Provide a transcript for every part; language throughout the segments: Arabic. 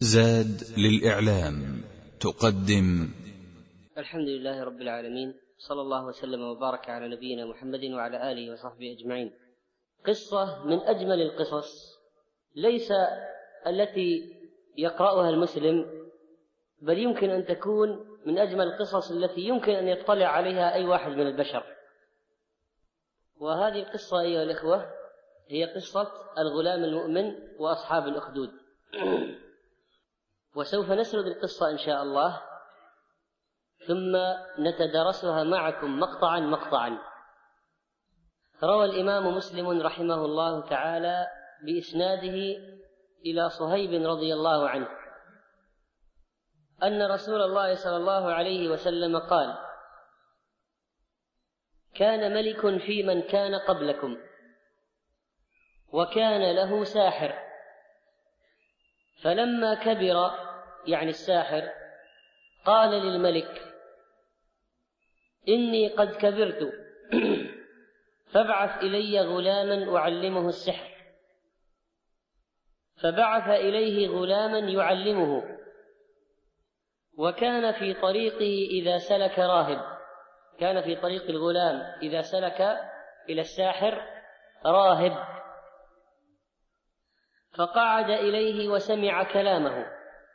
زاد للإعلام تقدم. الحمد لله رب العالمين، صلى الله وسلم وبارك على نبينا محمد وعلى آله وصحبه أجمعين. قصة من أجمل القصص، ليس التي يقرأها المسلم، بل يمكن أن تكون من أجمل القصص التي يمكن أن يطلع عليها أي واحد من البشر. وهذه القصة أيها الإخوة هي قصة الغلام المؤمن وأصحاب الأخدود. وسوف نسرد القصة إن شاء الله، ثم نتدارسها معكم مقطعا مقطعا. روى الإمام مسلم رحمه الله تعالى بإسناده إلى صهيب رضي الله عنه أن رسول الله صلى الله عليه وسلم قال: كان ملك في من كان قبلكم، وكان له ساحر، فلما كبر، يعني الساحر، قال للملك: إني قد كبرت، فابعث إلي غلاما أعلمه السحر. فبعث إليه غلاما يعلمه، وكان في طريقه إذا سلك راهب، كان في طريق الغلام إذا سلك إلى الساحر راهب، فقعد إليه وسمع كلامه،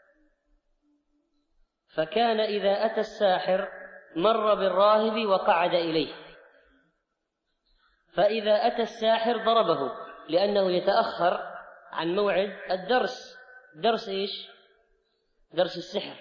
فكان إذا أتى الساحر مر بالراهب وقعد إليه، فإذا أتى الساحر ضربه لأنه يتأخر عن موعد الدرس. درس إيش؟ درس السحر.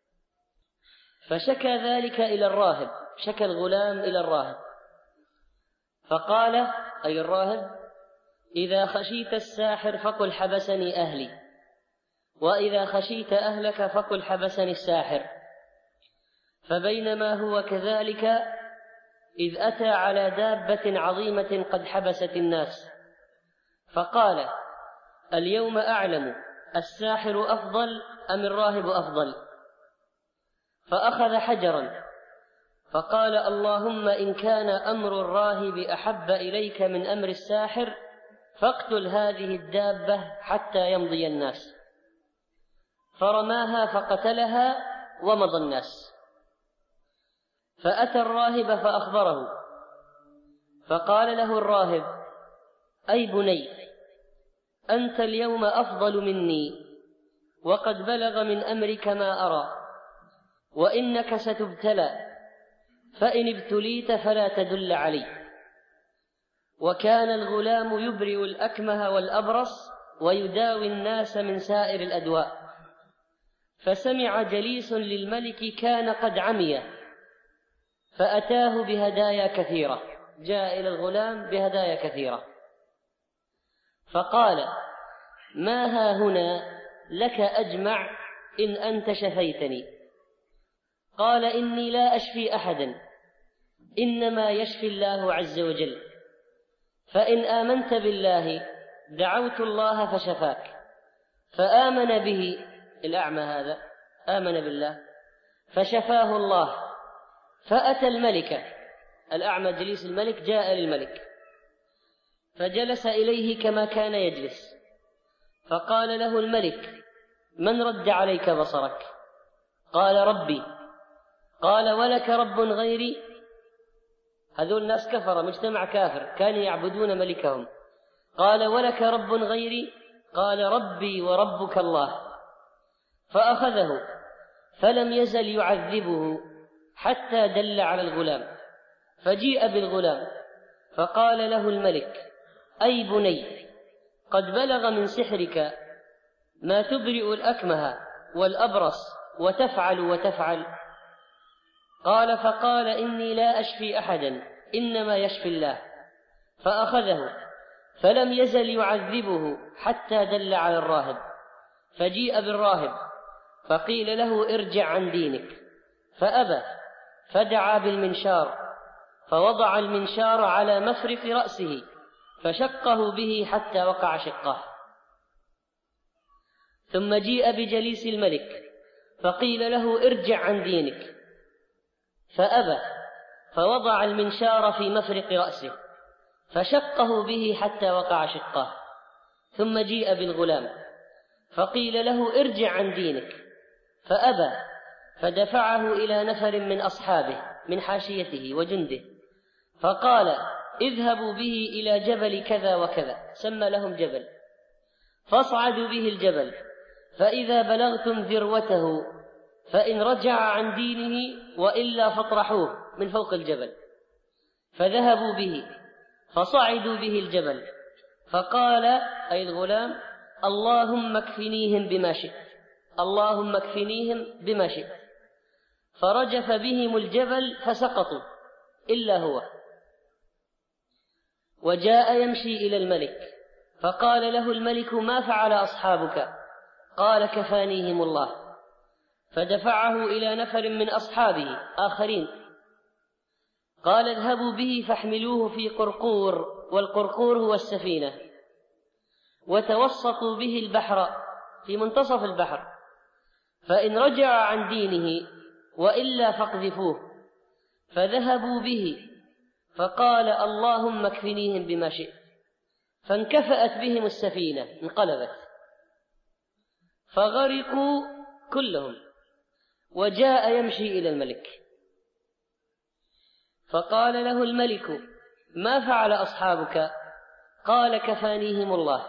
فشكى ذلك إلى الراهب، شكى الغلام إلى الراهب، فقال أي الراهب: إذا خشيت الساحر فقل حبسني أهلي، وإذا خشيت أهلك فقل حبسني الساحر. فبينما هو كذلك إذ أتى على دابة عظيمة قد حبست الناس، فقال: اليوم أعلم الساحر أفضل أم الراهب أفضل؟ فأخذ حجرا فقال: اللهم إن كان أمر الراهب أحب إليك من أمر الساحر فاقتل هذه الدابة حتى يمضي الناس. فرماها فقتلها ومضى الناس. فأتى الراهب فأخبره، فقال له الراهب: أي بني، أنت اليوم أفضل مني، وقد بلغ من أمرك ما أرى، وإنك ستبتلى، فإن ابتليت فلا تدل علي. وكان الغلام يبرئ الأكمه والأبرص ويداوي الناس من سائر الأدواء. فسمع جليس للملك كان قد عمي، فأتاه بهدايا كثيرة، جاء إلى الغلام بهدايا كثيرة، فقال: ما ها هنا لك أجمع إن أنت شفيتني؟ قال: إني لا أشفي أحدا، إنما يشفي الله عز وجل، فإن آمنت بالله دعوت الله فشفاك. فآمن به الأعمى هذا، آمن بالله فشفاه الله. فأتى الملك، الأعمى جليس الملك جاء للملك، فجلس إليه كما كان يجلس، فقال له الملك: من رد عليك بصرك؟ قال: ربي. قال: ولك رب غيري؟ هذول الناس كفر، مجتمع كافر، كانوا يعبدون ملكهم. قال: ولك رب غيري؟ قال: ربي وربك الله. فأخذه فلم يزل يعذبه حتى دل على الغلام، فجيء بالغلام، فقال له الملك: أي بني، قد بلغ من سحرك ما تبرئ الأكمه والأبرص وتفعل وتفعل. قال: فقال: إني لا أشفي أحدا، إنما يشفي الله. فأخذه فلم يزل يعذبه حتى دل على الراهب، فجيء بالراهب، فقيل له: ارجع عن دينك، فأبى، فدعا بالمنشار، فوضع المنشار على مفرق رأسه فشقه به حتى وقع شقه. ثم جيء بجليس الملك، فقيل له: ارجع عن دينك، فأبى، فوضع المنشار في مفرق رأسه فشقه به حتى وقع شقه. ثم جيء بالغلام، فقيل له ارجع عن دينك فأبى، فدفعه إلى نفر من أصحابه من حاشيته وجنده، فقال اذهبوا به إلى جبل كذا وكذا، سمى لهم جبل، فاصعدوا به الجبل، فإذا بلغتم ذروته فإن رجع عن دينه وإلا فاطرحوه من فوق الجبل. فذهبوا به فصعدوا به الجبل، فقال أي الغلام اللهم اكفنيهم بما شئت، اللهم اكفنيهم بما شئت، فرجف بهم الجبل فسقطوا إلا هو. وجاء يمشي إلى الملك، فقال له الملك ما فعل أصحابك؟ قال كفانيهم الله. فدفعه إلى نفر من أصحابه آخرين، قال اذهبوا به فاحملوه في قرقور، والقرقور هو السفينة، وتوسطوا به البحر في منتصف البحر، فإن رجع عن دينه وإلا فاقذفوه. فذهبوا به، فقال اللهم اكفنيهم بما شئت، فانكفأت بهم السفينة انقلبت، فغرقوا كلهم. وجاء يمشي إلى الملك، فقال له الملك ما فعل أصحابك؟ قال كفانيهم الله.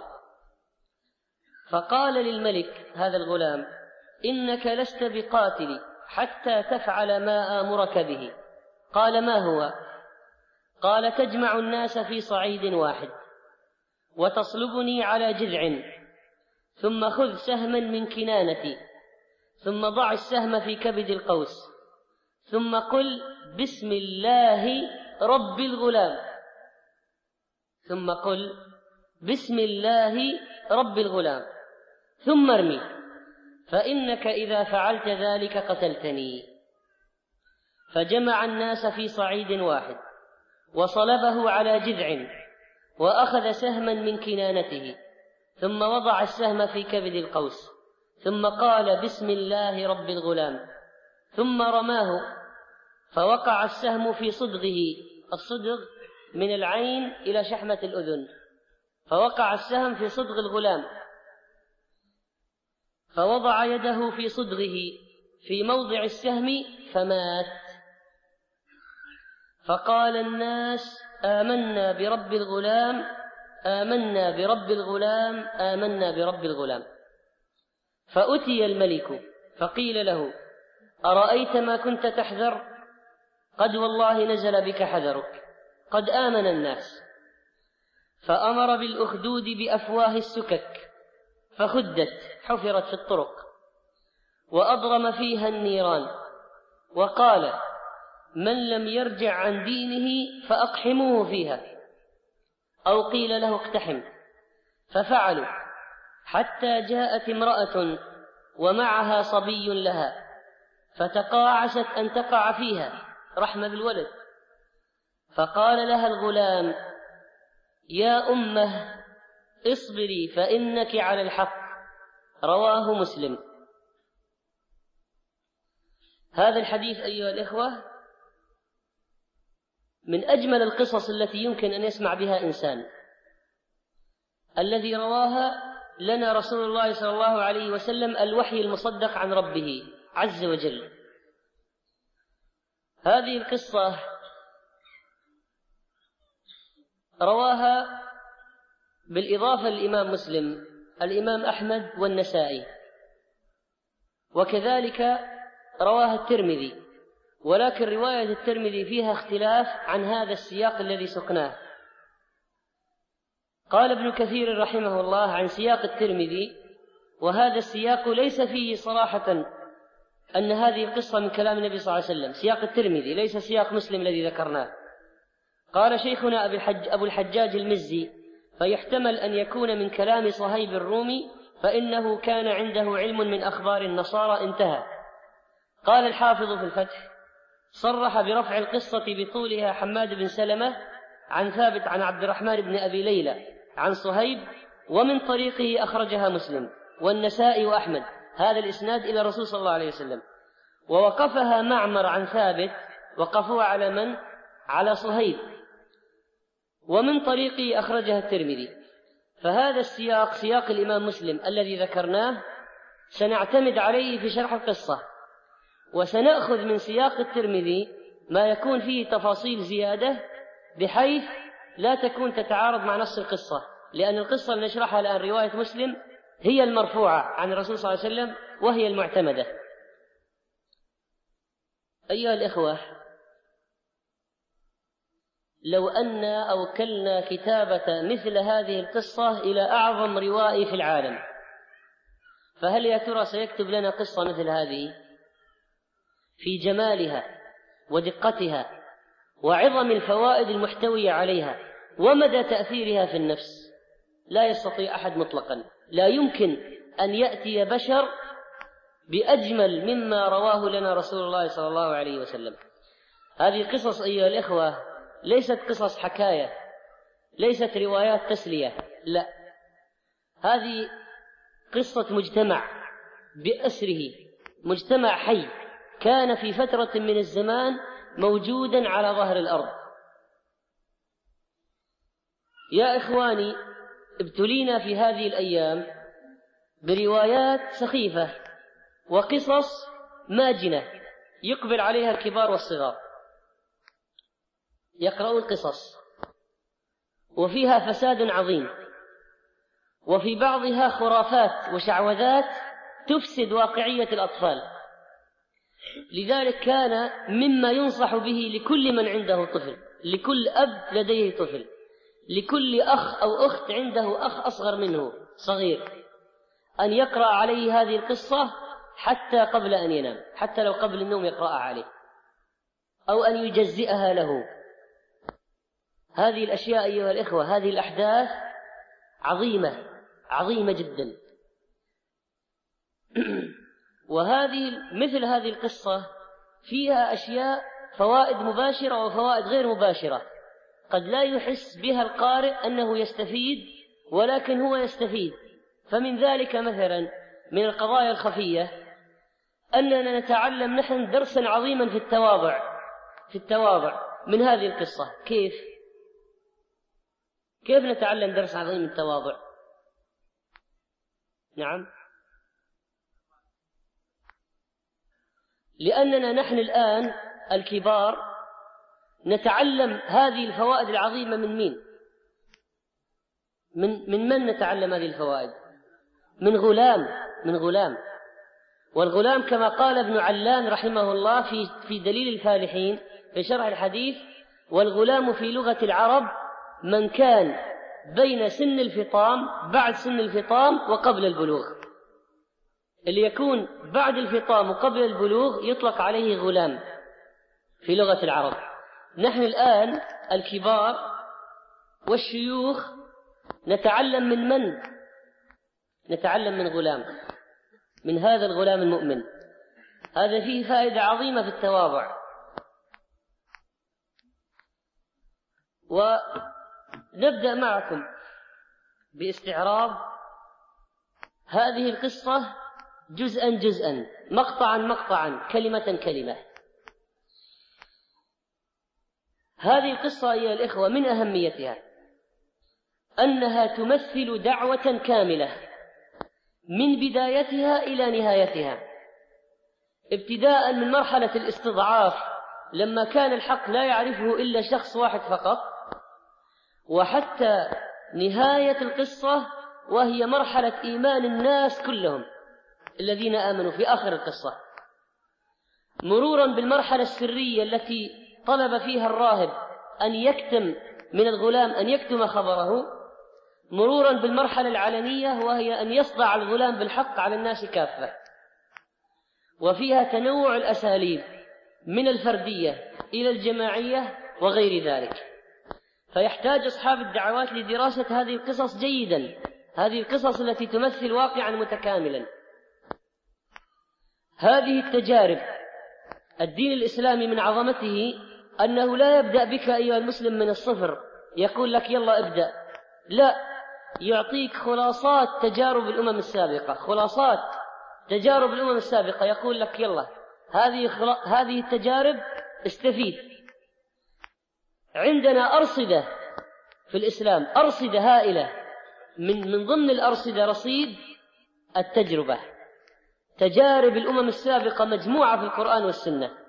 فقال للملك هذا الغلام إنك لست بقاتل حتى تفعل ما آمرك به. قال ما هو؟ قال تجمع الناس في صعيد واحد، وتصلبني على جذع، ثم خذ سهما من كنانتي، ثم ضع السهم في كبد القوس، ثم قل بسم الله رب الغلام، ثم قل بسم الله رب الغلام، ثم ارمي، فإنك إذا فعلت ذلك قتلتني. فجمع الناس في صعيد واحد، وصلبه على جذع، وأخذ سهما من كنانته، ثم وضع السهم في كبد القوس، ثم قال بسم الله رب الغلام، ثم رماه، فوقع السهم في صدغه، الصدغ من العين إلى شحمة الأذن، فوقع السهم في صدغ الغلام، فوضع يده في صدغه في موضع السهم فمات. فقال الناس آمنا برب الغلام، آمنا برب الغلام، آمنا برب الغلام. فأتي الملك فقيل له أرأيت ما كنت تحذر؟ قد والله نزل بك حذرك، قد آمن الناس. فأمر بالأخدود بأفواه السكك، فخدت حفرت في الطرق، وأضرم فيها النيران، وقال من لم يرجع عن دينه فأقحموه فيها، أو قيل له اقتحم. ففعلوا حتى جاءت امرأة ومعها صبي لها، فتقاعست أن تقع فيها رحمة بالولد، فقال لها الغلام يا أمه اصبري فإنك على الحق. رواه مسلم. هذا الحديث أيها الإخوة من أجمل القصص التي يمكن أن يسمع بها إنسان، الذي رواها لنا رسول الله صلى الله عليه وسلم الوحي المصدق عن ربه عز وجل. هذه القصة رواها بالإضافة للإمام مسلم الإمام أحمد والنسائي، وكذلك رواها الترمذي، ولكن رواية الترمذي فيها اختلاف عن هذا السياق الذي سقناه. قال ابن كثير رحمه الله عن سياق الترمذي وهذا السياق ليس فيه صراحة أن هذه القصة من كلام النبي صلى الله عليه وسلم، سياق الترمذي ليس سياق مسلم الذي ذكرناه. قال شيخنا أبو الحجاج المزي فيحتمل أن يكون من كلام صهيب الرومي، فإنه كان عنده علم من أخبار النصارى. انتهى. قال الحافظ في الفتح صرح برفع القصة بطولها حماد بن سلمة عن ثابت عن عبد الرحمن بن أبي ليلى عن صهيب، ومن طريقه أخرجها مسلم والنسائي وأحمد هذا الإسناد إلى الرسول صلى الله عليه وسلم. ووقفها معمر عن ثابت، وقفوا على من؟ على صهيب. ومن طريقه أخرجها الترمذي. فهذا السياق سياق الإمام مسلم الذي ذكرناه سنعتمد عليه في شرح القصة، وسنأخذ من سياق الترمذي ما يكون فيه تفاصيل زيادة بحيث لا تكون تتعارض مع نص القصة، لأن القصة اللي نشرحها الآن رواية مسلم هي المرفوعة عن الرسول صلى الله عليه وسلم وهي المعتمدة. أيها الإخوة، لو أن أوكلنا كتابة مثل هذه القصة إلى أعظم روائي في العالم، فهل يا ترى سيكتب لنا قصة مثل هذه في جمالها ودقتها وعظم الفوائد المحتوية عليها ومدى تأثيرها في النفس؟ لا يستطيع أحد مطلقا، لا يمكن أن يأتي بشر بأجمل مما رواه لنا رسول الله صلى الله عليه وسلم. هذه قصص أيها الإخوة ليست قصص حكاية، ليست روايات تسلية، لا، هذه قصة مجتمع بأسره، مجتمع حي كان في فترة من الزمان موجودا على ظهر الأرض. يا إخواني، ابتلينا في هذه الأيام بروايات سخيفة وقصص ماجنة يقبل عليها الكبار والصغار، يقرؤون قصص وفيها فساد عظيم، وفي بعضها خرافات وشعوذات تفسد واقعية الأطفال. لذلك كان مما ينصح به لكل من عنده طفل، لكل أب لديه طفل، لكل أخ أو أخت عنده أخ أصغر منه صغير، أن يقرأ عليه هذه القصة حتى قبل أن ينام، حتى لو قبل النوم يقرأها عليه، أو أن يجزئها له. هذه الأشياء أيها الإخوة، هذه الأحداث عظيمة عظيمة جدا. وهذه مثل هذه القصة فيها أشياء فوائد مباشرة وفوائد غير مباشرة، قد لا يحس بها القارئ أنه يستفيد، ولكن هو يستفيد. فمن ذلك مثلا من القضايا الخفية أننا نتعلم نحن درسا عظيما في التواضع من هذه القصة. كيف نتعلم درس عظيم من التواضع؟ نعم، لأننا نحن الآن الكبار نتعلم هذه الفوائد العظيمة من مين؟ من نتعلم هذه الفوائد؟ من غلام. والغلام كما قال ابن علان رحمه الله في دليل الفالحين في شرح الحديث: والغلام في لغة العرب من كان بين سن الفطام، بعد سن الفطام وقبل البلوغ. اللي يكون بعد الفطام وقبل البلوغ يطلق عليه غلام في لغة العرب. نحن الآن الكبار والشيوخ نتعلم من؟ نتعلم من غلام، من هذا الغلام المؤمن. هذا فيه فائدة عظيمة في التواضع. ونبدأ معكم باستعراض هذه القصة جزءا مقطعا كلمة كلمة. هذه القصة أيها الإخوة من أهميتها أنها تمثل دعوة كاملة من بدايتها إلى نهايتها، ابتداء من مرحلة الاستضعاف لما كان الحق لا يعرفه إلا شخص واحد فقط، وحتى نهاية القصة وهي مرحلة إيمان الناس كلهم الذين آمنوا في آخر القصة، مرورا بالمرحلة السرية التي طلب فيها الراهب أن يكتم من الغلام أن يكتم خبره، مرورا بالمرحلة العلنية وهي أن يصدع الغلام بالحق على الناس كافة. وفيها تنوع الأساليب من الفردية إلى الجماعية وغير ذلك. فيحتاج أصحاب الدعوات لدراسة هذه القصص جيدا، هذه القصص التي تمثل واقعا متكاملا. هذه التجارب الدين الإسلامي من عظمته أنه لا يبدأ بك أيها المسلم من الصفر يقول لك يلا ابدأ، لا، يعطيك خلاصات تجارب الأمم السابقة، خلاصات تجارب الأمم السابقة، يقول لك يلا هذه التجارب استفيد. عندنا أرصدة في الإسلام، أرصدة هائلة من ضمن الأرصدة رصيد التجربة، تجارب الأمم السابقة مجموعة في القرآن والسنة.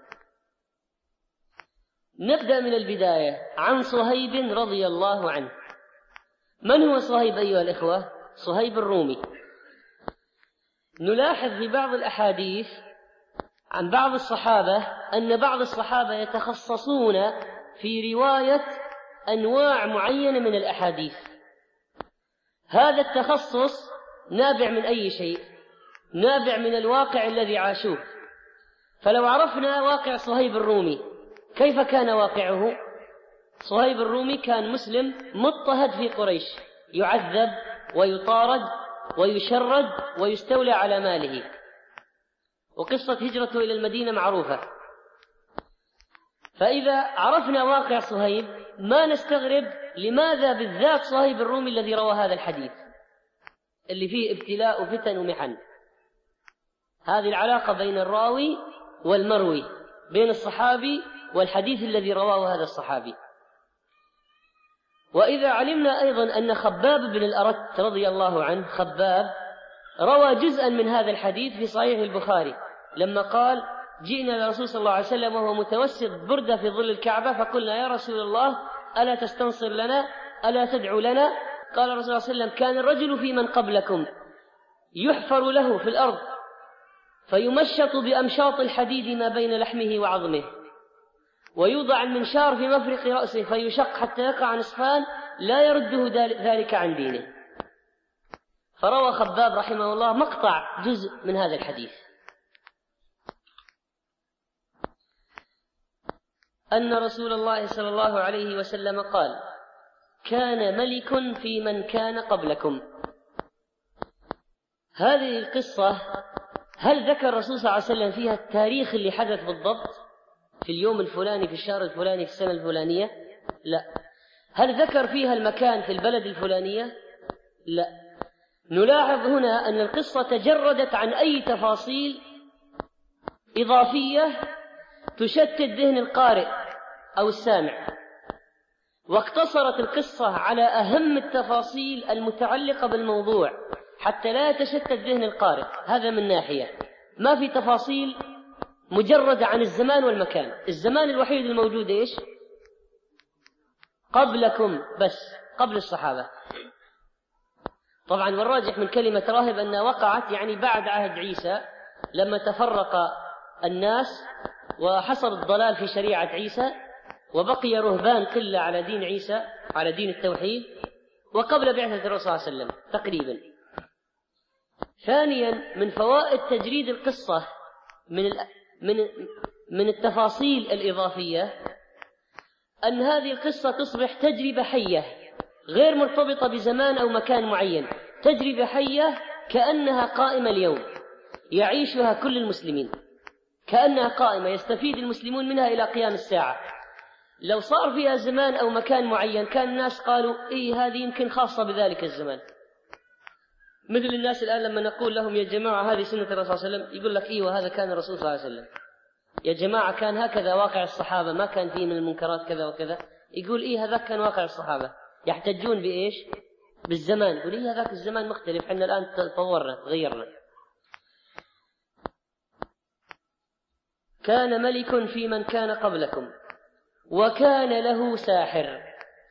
نبدأ من البداية عن صهيب رضي الله عنه. من هو صهيب أيها الإخوة؟ صهيب الرومي. نلاحظ في بعض الأحاديث عن بعض الصحابة أن بعض الصحابة يتخصصون في رواية أنواع معينة من الأحاديث. هذا التخصص نابع من أي شيء؟ نابع من الواقع الذي عاشوه. فلو عرفنا واقع صهيب الرومي، كيف كان واقعه؟ صهيب الرومي كان مسلم مضطهد في قريش، يعذب ويطارد ويشرد ويستولى على ماله، وقصة هجرته إلى المدينة معروفة. فإذا عرفنا واقع صهيب ما نستغرب لماذا بالذات صهيب الرومي الذي روى هذا الحديث اللي فيه ابتلاء وفتن ومحن. هذه العلاقة بين الراوي والمروي، بين الصحابي والحديث الذي رواه هذا الصحابي. وإذا علمنا أيضا أن خباب بن الأرت رضي الله عنه، خباب روى جزءا من هذا الحديث في صحيح البخاري لما قال: جئنا للرسول صلى الله عليه وسلم وهو متوسد بردة في ظل الكعبة، فقلنا: يا رسول الله ألا تستنصر لنا؟ ألا تدعو لنا؟ قال الرسول صلى الله عليه وسلم: كان الرجل في من قبلكم يحفر له في الأرض فيمشط بأمشاط الحديد ما بين لحمه وعظمه، ويوضع المنشار في مفرق رأسه فيشق حتى يقع نصفان، لا يرده ذلك عن دينه. فروى خباب رحمه الله مقطع جزء من هذا الحديث، أن رسول الله صلى الله عليه وسلم قال: كان ملك في من كان قبلكم. هذه القصة هل ذكر الرسول صلى الله عليه وسلم فيها التاريخ اللي حدث بالضبط في اليوم الفلاني في الشهر الفلاني في السنة الفلانية؟ لا. هل ذكر فيها المكان في البلد الفلانية؟ لا. نلاحظ هنا أن القصة تجردت عن أي تفاصيل إضافية تشتت ذهن القارئ أو السامع، واقتصرت القصة على أهم التفاصيل المتعلقة بالموضوع حتى لا يتشتت ذهن القارئ. هذا من ناحية. ما في تفاصيل مجردة عن الزمان والمكان. الزمان الوحيد الموجود إيش؟ قبلكم، بس قبل الصحابة. طبعا والراجح من كلمة راهب أنها وقعت يعني بعد عهد عيسى، لما تفرق الناس وحصل الضلال في شريعة عيسى وبقي رهبان قلة على دين عيسى، على دين التوحيد، وقبل بعثة الرسول صلى الله عليه وسلم تقريبا. ثانيا من فوائد تجريد القصة من التفاصيل الإضافية أن هذه القصة تصبح تجربة حية غير مرتبطة بزمان أو مكان معين، تجربة حية كأنها قائمة اليوم يعيشها كل المسلمين، كأنها قائمة يستفيد المسلمون منها إلى قيام الساعة. لو صار فيها زمان أو مكان معين كان الناس قالوا: إيه هذه يمكن خاصة بذلك الزمان. مثل الناس الآن لما نقول لهم: يا جماعة هذه سنة الرسول صلى الله عليه وسلم، يقول لك: إيه هذا كان الرسول صلى الله عليه وسلم. يا جماعة كان هكذا واقع الصحابة، ما كان فيه من المنكرات كذا وكذا. يقول: إيه هذا كان واقع الصحابة. يحتجون بإيش؟ بالزمان. يقول: إيه هذاك الزمان مختلف، إحنا الآن تطورنا تغيرنا. كان ملك في من كان قبلكم وكان له ساحر.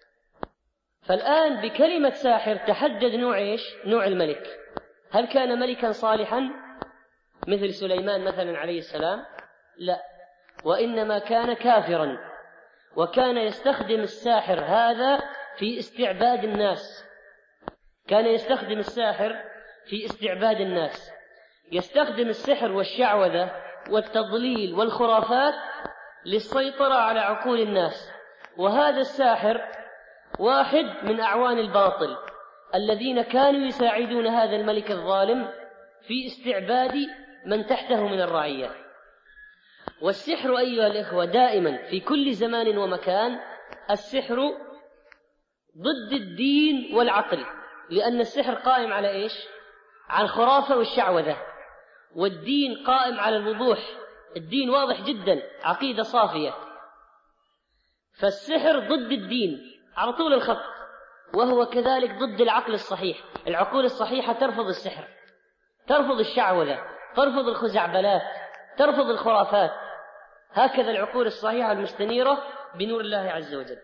فالآن بكلمة ساحر تحدد نوع إيش؟ نوع الملك. هل كان ملكا صالحا مثل سليمان مثلا عليه السلام؟ لا، وإنما كان كافرا، وكان يستخدم الساحر هذا في استعباد الناس. كان يستخدم الساحر في استعباد الناس، يستخدم السحر والشعوذة والتضليل والخرافات للسيطرة على عقول الناس. وهذا الساحر واحد من أعوان الباطل الذين كانوا يساعدون هذا الملك الظالم في استعباد من تحته من الرعية. والسحر أيها الإخوة دائما في كل زمان ومكان السحر ضد الدين والعقل، لأن السحر قائم على إيش؟ على الخرافة والشعوذة، والدين قائم على الوضوح. الدين واضح جدا، عقيدة صافية. فالسحر ضد الدين على طول الخط. وهو كذلك ضد العقل الصحيح. العقول الصحيحة ترفض السحر، ترفض الشعوذة، ترفض الخزعبلات، ترفض الخرافات. هكذا العقول الصحيحة المستنيرة بنور الله عز وجل.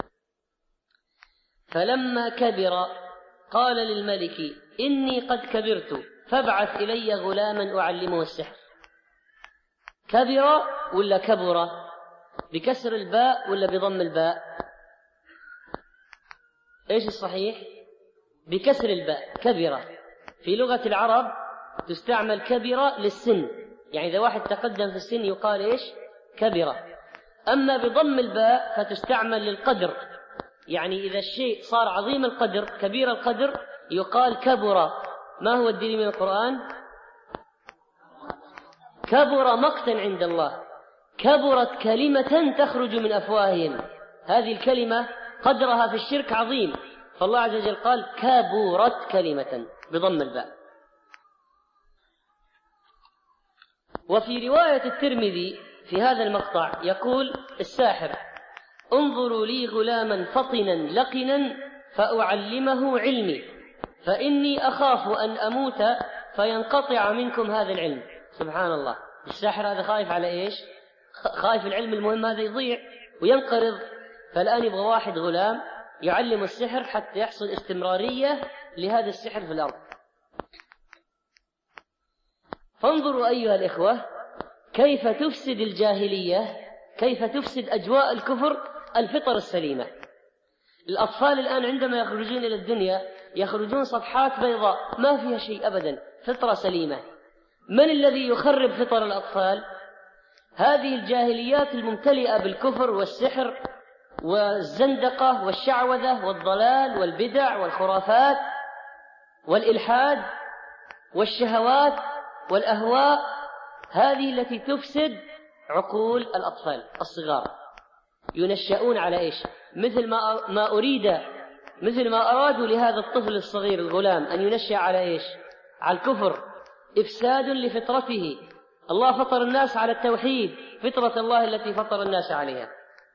فلما كبر قال للملك: إني قد كبرت فابعث إلي غلاما أعلمه السحر. كبر ولا كبر؟ بكسر الباء ولا بضم الباء؟ إيش الصحيح؟ بكسر الباء. كبر في لغة العرب تستعمل كبر للسن، يعني إذا واحد تقدم في السن يقال إيش؟ كبر. أما بضم الباء فتستعمل للقدر، يعني إذا الشيء صار عظيم القدر كبير القدر يقال كبر. ما هو الدليل من القرآن؟ كبر مقتا عند الله، كبرت كلمة تخرج من أفواههم. هذه الكلمة قدرها في الشرك عظيم، فالله عز وجل قال كبرت كلمة بضم الباء. وفي رواية الترمذي في هذا المقطع يقول الساحر: انظروا لي غلاما فطنا لقنا فأعلمه علمي، فإني أخاف أن أموت فينقطع منكم هذا العلم. سبحان الله، الساحر هذا خايف على إيش؟ خايف العلم المهم هذا يضيع وينقرض، فالآن يبغى واحد غلام يعلم السحر حتى يحصل استمرارية لهذا السحر في الأرض. فانظروا أيها الإخوة كيف تفسد الجاهلية، كيف تفسد أجواء الكفر الفطر السليمة. الأطفال الآن عندما يخرجون إلى الدنيا يخرجون صفحات بيضاء ما فيها شيء أبدا، فطرة سليمة. من الذي يخرب فطر الأطفال؟ هذه الجاهليات الممتلئة بالكفر والسحر والزندقة والشعوذة والضلال والبدع والخرافات والإلحاد والشهوات والأهواء، هذه التي تفسد عقول الأطفال الصغار. ينشأون على إيش؟ مثل ما أرادوا لهذا الطفل الصغير الغلام أن ينشأ على إيش؟ على الكفر، إفساد لفطرته. الله فطر الناس على التوحيد، فطرة الله التي فطر الناس عليها.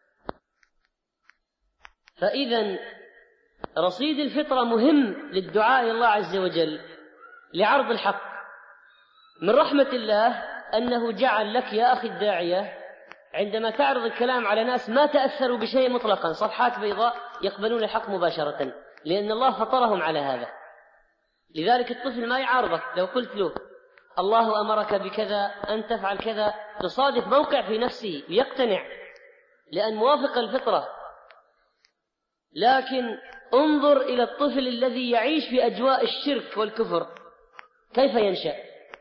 فإذا رصيد الفطرة مهم للدعاء إلى الله عز وجل لعرض الحق. من رحمة الله أنه جعل لك يا أخي الداعية عندما تعرض الكلام على ناس ما تأثروا بشيء مطلقا، صفحات بيضاء يقبلون الحق مباشرة، لأن الله فطرهم على هذا. لذلك الطفل ما يعارضك لو قلت له الله أمرك بكذا أن تفعل كذا، تصادف موقع في نفسه ليقتنع لأن موافق الفطرة. لكن انظر إلى الطفل الذي يعيش في أجواء الشرك والكفر كيف ينشأ.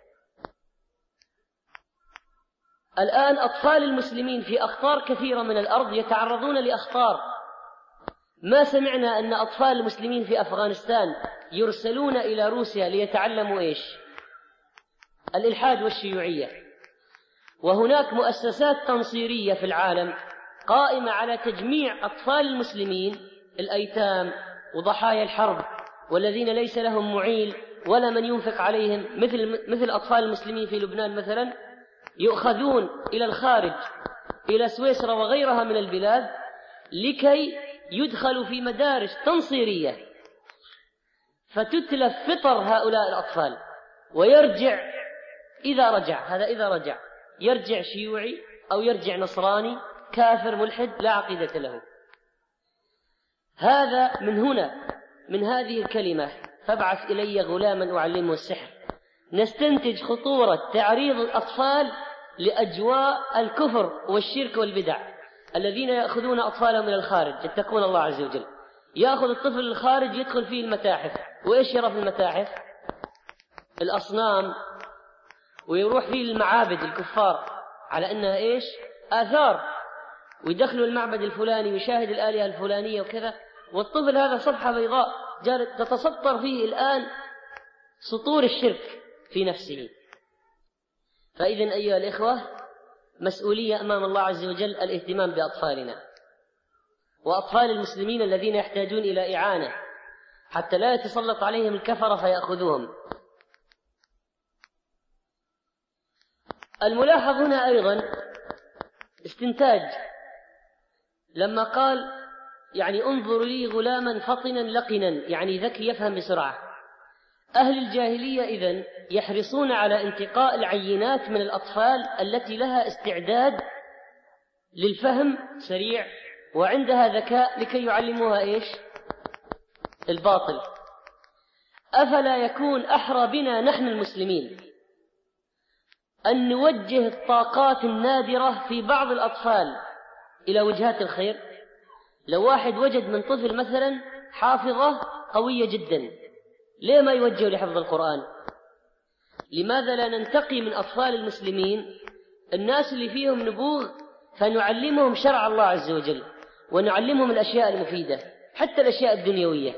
الآن أطفال المسلمين في أقطار كثيرة من الأرض يتعرضون لأخطار. ما سمعنا أن أطفال المسلمين في أفغانستان يرسلون إلى روسيا ليتعلموا إيش؟ الإلحاد والشيوعية. وهناك مؤسسات تنصيرية في العالم قائمة على تجميع أطفال المسلمين الأيتام وضحايا الحرب والذين ليس لهم معيل ولا من ينفق عليهم، مثل أطفال المسلمين في لبنان مثلا، يؤخذون إلى الخارج إلى سويسرا وغيرها من البلاد لكي يدخلوا في مدارس تنصيرية، فتتلف فطر هؤلاء الأطفال ويرجع إذا رجع يرجع شيوعي أو يرجع نصراني كافر ملحد لا عقيدة له. هذا من هنا، من هذه الكلمة فابعث إلي غلاما أعلمه السحر، نستنتج خطورة تعريض الأطفال لأجواء الكفر والشرك والبدع. الذين يأخذون أطفالهم من الخارج يتقون الله عز وجل، يأخذ الطفل الخارج يدخل فيه المتاحف، وإيش يرى في المتاحف؟ الأصنام، ويروح فيه المعابد الكفار على أنها إيش؟ آثار، ويدخلوا المعبد الفلاني ويشاهد الآلهة الفلانية وكذا. والطفل هذا صفحة بيضاء تتسطر فيه الآن سطور الشرك في نفسه. فإذن أيها الإخوة مسؤولية أمام الله عز وجل الاهتمام بأطفالنا وأطفال المسلمين الذين يحتاجون إلى إعانة حتى لا يتسلط عليهم الكفرة فيأخذوهم. الملاحظ هنا أيضا استنتاج، لما قال يعني انظروا لي غلاما فطنا لقنا، يعني ذكي يفهم بسرعة. أهل الجاهلية إذن يحرصون على انتقاء العينات من الأطفال التي لها استعداد للفهم سريع وعندها ذكاء لكي يعلموها إيش؟ الباطل. أفلا يكون أحرى بنا نحن المسلمين أن نوجه الطاقات النادرة في بعض الأطفال إلى وجهات الخير؟ لو واحد وجد من طفل مثلا حافظة قوية جدا، ليه ما يوجه لحفظ القرآن؟ لماذا لا ننتقي من أطفال المسلمين الناس اللي فيهم نبوغ فنعلمهم شرع الله عز وجل ونعلمهم الأشياء المفيدة حتى الأشياء الدنيوية،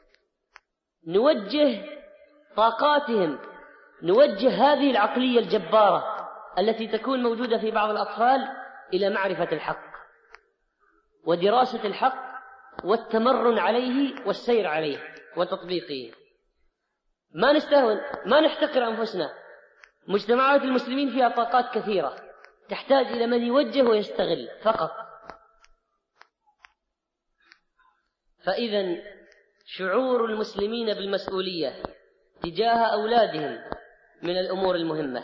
نوجه طاقاتهم، نوجه هذه العقلية الجبارة التي تكون موجودة في بعض الأطفال إلى معرفة الحق ودراسة الحق والتمرن عليه والسير عليه وتطبيقه. ما نستهون، ما نحتقر أنفسنا. مجتمعات المسلمين فيها طاقات كثيرة تحتاج إلى من يوجه ويستغل فقط. فإذا شعور المسلمين بالمسؤولية تجاه أولادهم من الأمور المهمة.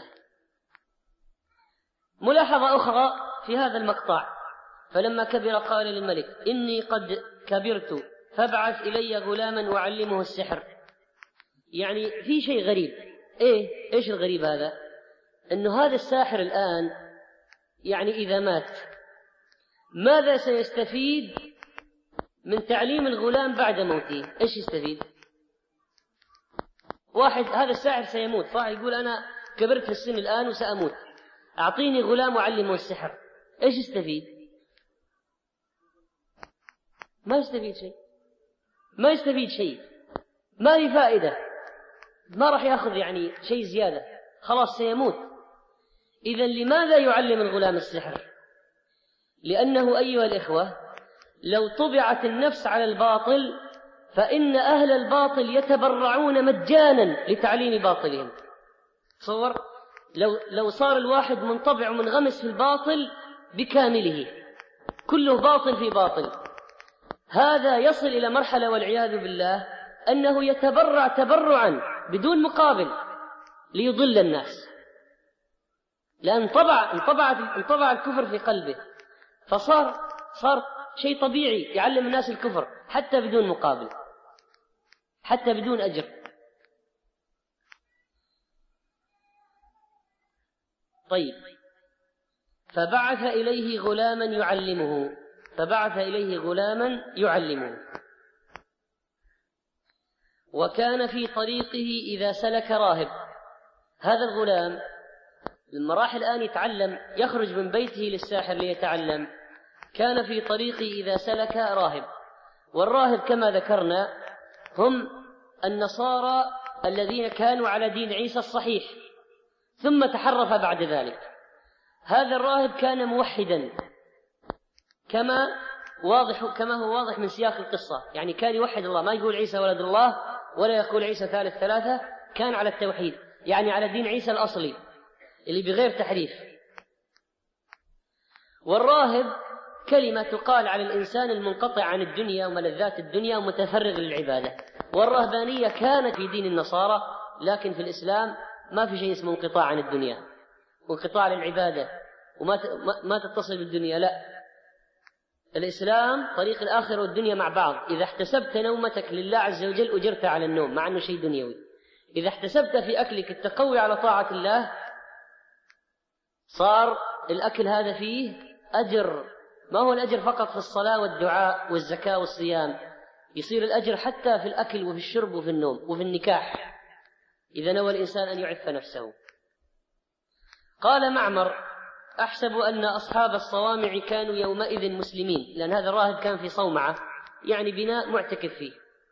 ملاحظة أخرى في هذا المقطع: فلما كبر قال للملك إني قد كبرت فابعث إلي غلاما وعلمه السحر. يعني في شيء غريب. إيش الغريب هذا؟ إنه هذا الساحر الآن يعني إذا مات ماذا سيستفيد من تعليم الغلام بعد موته؟ إيش يستفيد؟ واحد هذا الساحر سيموت، صح؟ يقول أنا كبرت في السن الآن وسأموت، أعطيني غلام وعلمه السحر، إيش يستفيد؟ ما يستفيد شيء، ما يستفيد شيء، ما لي فائدة، ما راح يأخذ يعني شيء زيادة، خلاص سيموت. إذن لماذا يعلم الغلام السحر؟ لأنه أيها الإخوة لو طبعت النفس على الباطل فإن أهل الباطل يتبرعون مجانا لتعليم باطلهم. تصور لو صار الواحد منطبع ومنغمس في الباطل بكامله، كله باطل في باطل، هذا يصل إلى مرحلة والعياذ بالله أنه يتبرع تبرعا بدون مقابل ليضل الناس، لأن انطبع الكفر في قلبه، فصار شيء طبيعي يعلم الناس الكفر حتى بدون مقابل، حتى بدون أجر. طيب، فبعث إليه غلاما يعلمه، وكان في طريقه إذا سلك راهب. هذا الغلام لما راح الآن يتعلم، يخرج من بيته للساحر ليتعلم، كان في طريقه إذا سلك راهب. والراهب كما ذكرنا هم النصارى الذين كانوا على دين عيسى الصحيح ثم تحرف بعد ذلك. هذا الراهب كان موحدا كما هو واضح من سياق القصة، يعني كان يوحد الله، ما يقول عيسى ولد الله ولا يقول عيسى ثالث ثلاثة، كان على التوحيد، يعني على دين عيسى الأصلي اللي بغير تحريف. والراهب كلمة تقال على الإنسان المنقطع عن الدنيا وملذات الدنيا ومتفرغ للعبادة. والرهبانية كانت في دين النصارى، لكن في الإسلام ما في شيء اسمه انقطاع عن الدنيا وانقطاع للعبادة وما تتصل بالدنيا، لا، الإسلام طريق الآخرة والدنيا مع بعض. إذا احتسبت نومتك لله عز وجل أجرت على النوم مع أنه شيء دنيوي. إذا احتسبت في أكلك التقوي على طاعة الله صار الأكل هذا فيه أجر، ما هو الأجر فقط في الصلاة والدعاء والزكاة والصيام، يصير الأجر حتى في الأكل وفي الشرب وفي النوم وفي النكاح إذا نوى الإنسان أن يعف نفسه. قال معمر: أحسب أن أصحاب الصوامع كانوا يومئذ مسلمين، لأن هذا الراهب كان في صومعة، يعني بناء معتكف فيه.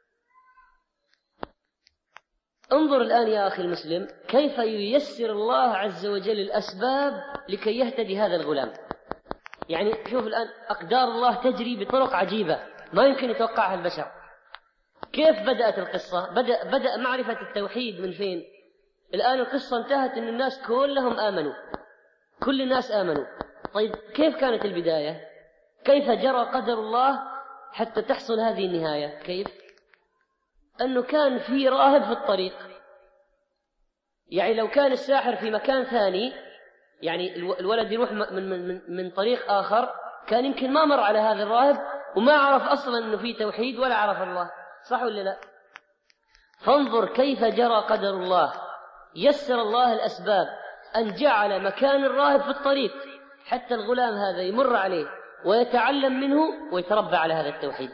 انظر الآن يا أخي المسلم كيف ييسر الله عز وجل الأسباب لكي يهتدي هذا الغلام. يعني شوف الآن أقدار الله تجري بطرق عجيبة ما يمكن يتوقعها البشر. كيف بدأت القصة؟ بدأ معرفة التوحيد من فين؟ الآن القصة انتهت أن الناس كلهم آمنوا، كل الناس آمنوا. طيب كيف كانت البداية؟ كيف جرى قدر الله حتى تحصل هذه النهاية. كيف؟ أنه كان في راهب في الطريق. يعني لو كان الساحر في مكان ثاني، يعني الولد يروح من طريق آخر، كان يمكن ما مر على هذا الراهب وما عرف أصلا أنه في توحيد ولا عرف الله. صح ولا لا؟ فانظر كيف جرى قدر الله. يسر الله الأسباب أن جعل مكان الراهب في الطريق حتى الغلام هذا يمر عليه ويتعلم منه ويتربى على هذا التوحيد.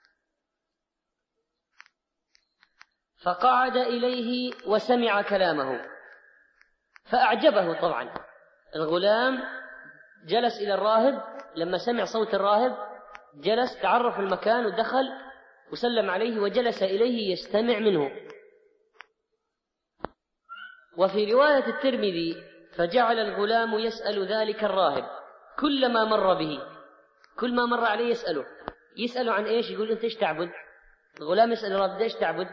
فقعد إليه وسمع كلامه فأعجبه. طبعا الغلام جلس إلى الراهب، لما سمع صوت الراهب جلس، تعرف المكان ودخل وسلم عليه وجلس إليه يستمع منه. وفي رواية الترمذي فجعل الغلام يسأل ذلك الراهب كلما مر به، كل ما مر عليه يسأله عن إيش؟ يقول أنت إيش تعبد؟ الغلام يسأل الراهب إيش تعبد؟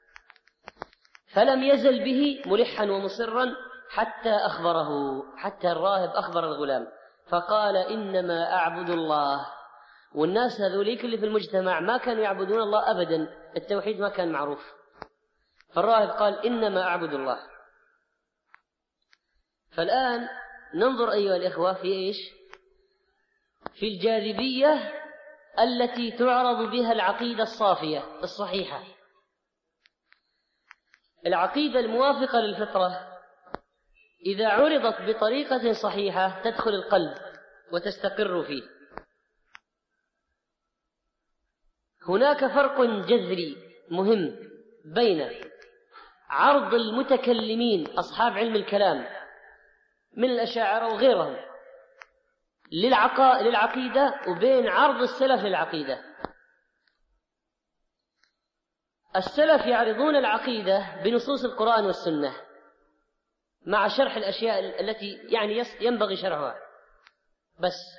فلم يزل به ملحا ومصرا حتى أخبره، حتى الراهب أخبر الغلام فقال إنما أعبد الله. والناس هذوليك اللي في المجتمع ما كانوا يعبدون الله أبدا، التوحيد ما كان معروف. فالراهب قال إنما أعبد الله. فالآن ننظر أيها الإخوة في إيش؟ في الجاذبية التي تعرض بها العقيدة الصافية الصحيحة. العقيدة الموافقة للفطرة إذا عرضت بطريقة صحيحة تدخل القلب وتستقر فيه. هناك فرق جذري مهم بين عرض المتكلمين أصحاب علم الكلام من الأشاعرة وغيرهم للعقيدة وبين عرض السلف للعقيدة. السلف يعرضون العقيدة بنصوص القرآن والسنة مع شرح الأشياء التي يعني ينبغي شرحها بس.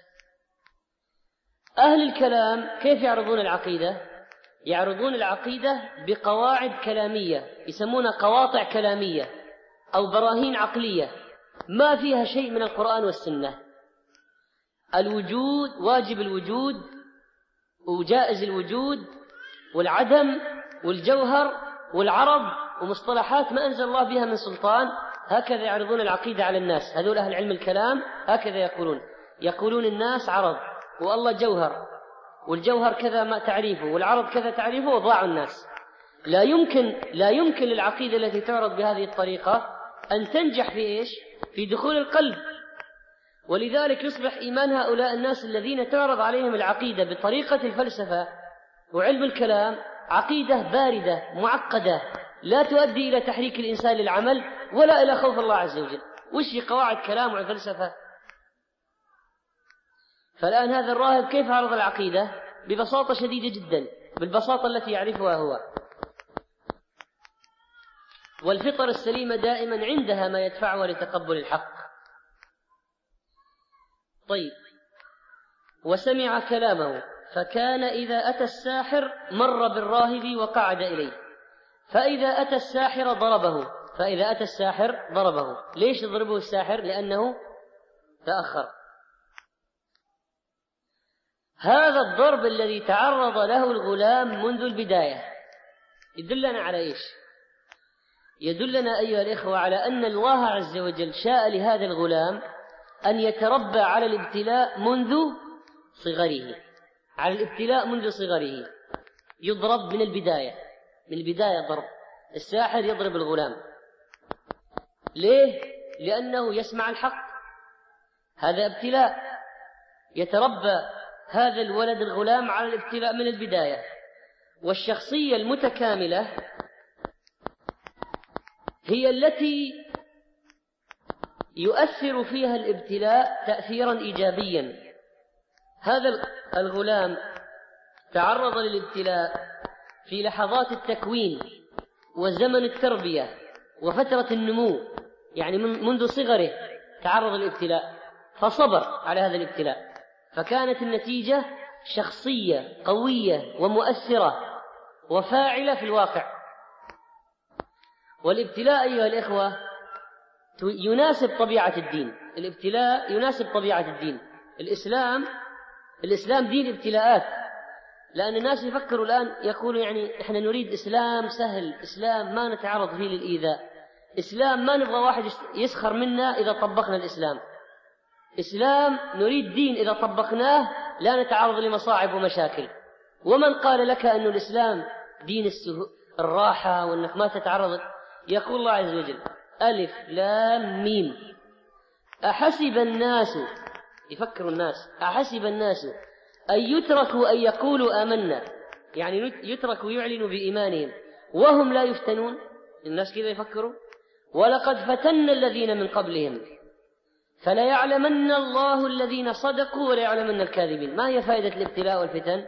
أهل الكلام كيف يعرضون العقيدة؟ يعرضون العقيدة بقواعد كلامية يسمونها قواطع كلامية أو براهين عقلية ما فيها شيء من القرآن والسنة. الوجود، واجب الوجود وجائز الوجود والعدم والجوهر والعرض ومصطلحات ما أنزل الله بها من سلطان. هكذا يعرضون العقيدة على الناس. هذول أهل علم الكلام هكذا يقولون الناس عرض والله جوهر، والجوهر كذا ما تعريفه والعرض كذا تعريفه، وضاعوا الناس. لا يمكن للعقيدة التي تعرض بهذه الطريقة أن تنجح في إيش؟ في دخول القلب. ولذلك يصبح إيمان هؤلاء الناس الذين تعرض عليهم العقيدة بطريقة الفلسفة وعلم الكلام عقيدة باردة معقدة لا تؤدي إلى تحريك الإنسان للعمل ولا إلى خوف الله عز وجل. وش قواعد كلام وفلسفة؟ فالآن هذا الراهب كيف عرض العقيدة؟ ببساطة شديدة جدا، بالبساطة التي يعرفها هو. والفطر السليمة دائما عندها ما يدفعها لتقبل الحق. طيب، وسمع كلامه فكان إذا أتى الساحر مر بالراهب وقعد إليه، فإذا أتى الساحر ضربه. ليش يضربه الساحر؟ لأنه تأخر. هذا الضرب الذي تعرض له الغلام منذ البداية يدلنا على إيش؟ يدلنا أيها الإخوة على أن الله عز وجل شاء لهذا الغلام أن يتربى على الابتلاء منذ صغره، يضرب من البداية ضرب. الساحر يضرب الغلام ليه؟ لأنه يسمع الحق. هذا ابتلاء، يتربى هذا الولد الغلام على الابتلاء من البداية. والشخصية المتكاملة هي التي يؤثر فيها الابتلاء تأثيرا إيجابيا. هذا الغلام تعرض للابتلاء في لحظات التكوين وزمن التربية وفترة النمو، يعني منذ صغره تعرض للابتلاء فصبر على هذا الابتلاء، فكانت النتيجة شخصية قوية ومؤثرة وفاعلة في الواقع. والابتلاء أيها الإخوة يناسب طبيعة الدين. الابتلاء يناسب طبيعة الدين. الإسلام دين ابتلاءات. لأن الناس يفكروا الآن يقولوا يعني إحنا نريد إسلام سهل، إسلام ما نتعرض فيه للإيذاء، إسلام ما نبغى واحد يسخر منا إذا طبقنا الإسلام، إسلام نريد دين إذا طبقناه لا نتعرض لمصاعب ومشاكل. ومن قال لك أن الإسلام دين الراحة وأنك ما تتعرض؟ يقول الله عز وجل: ألف لام ميم، أحسب الناس، يفكر الناس، أحسب الناس أن يتركوا أن يقولوا آمنا، يعني يتركوا يعلنوا بإيمانهم وهم لا يفتنون. الناس كذا يفكروا. ولقد فتنا الذين من قبلهم فليعلمن الله الذين صدقوا وليعلمن الكاذبين. ما هي فائدة الابتلاء والفتن؟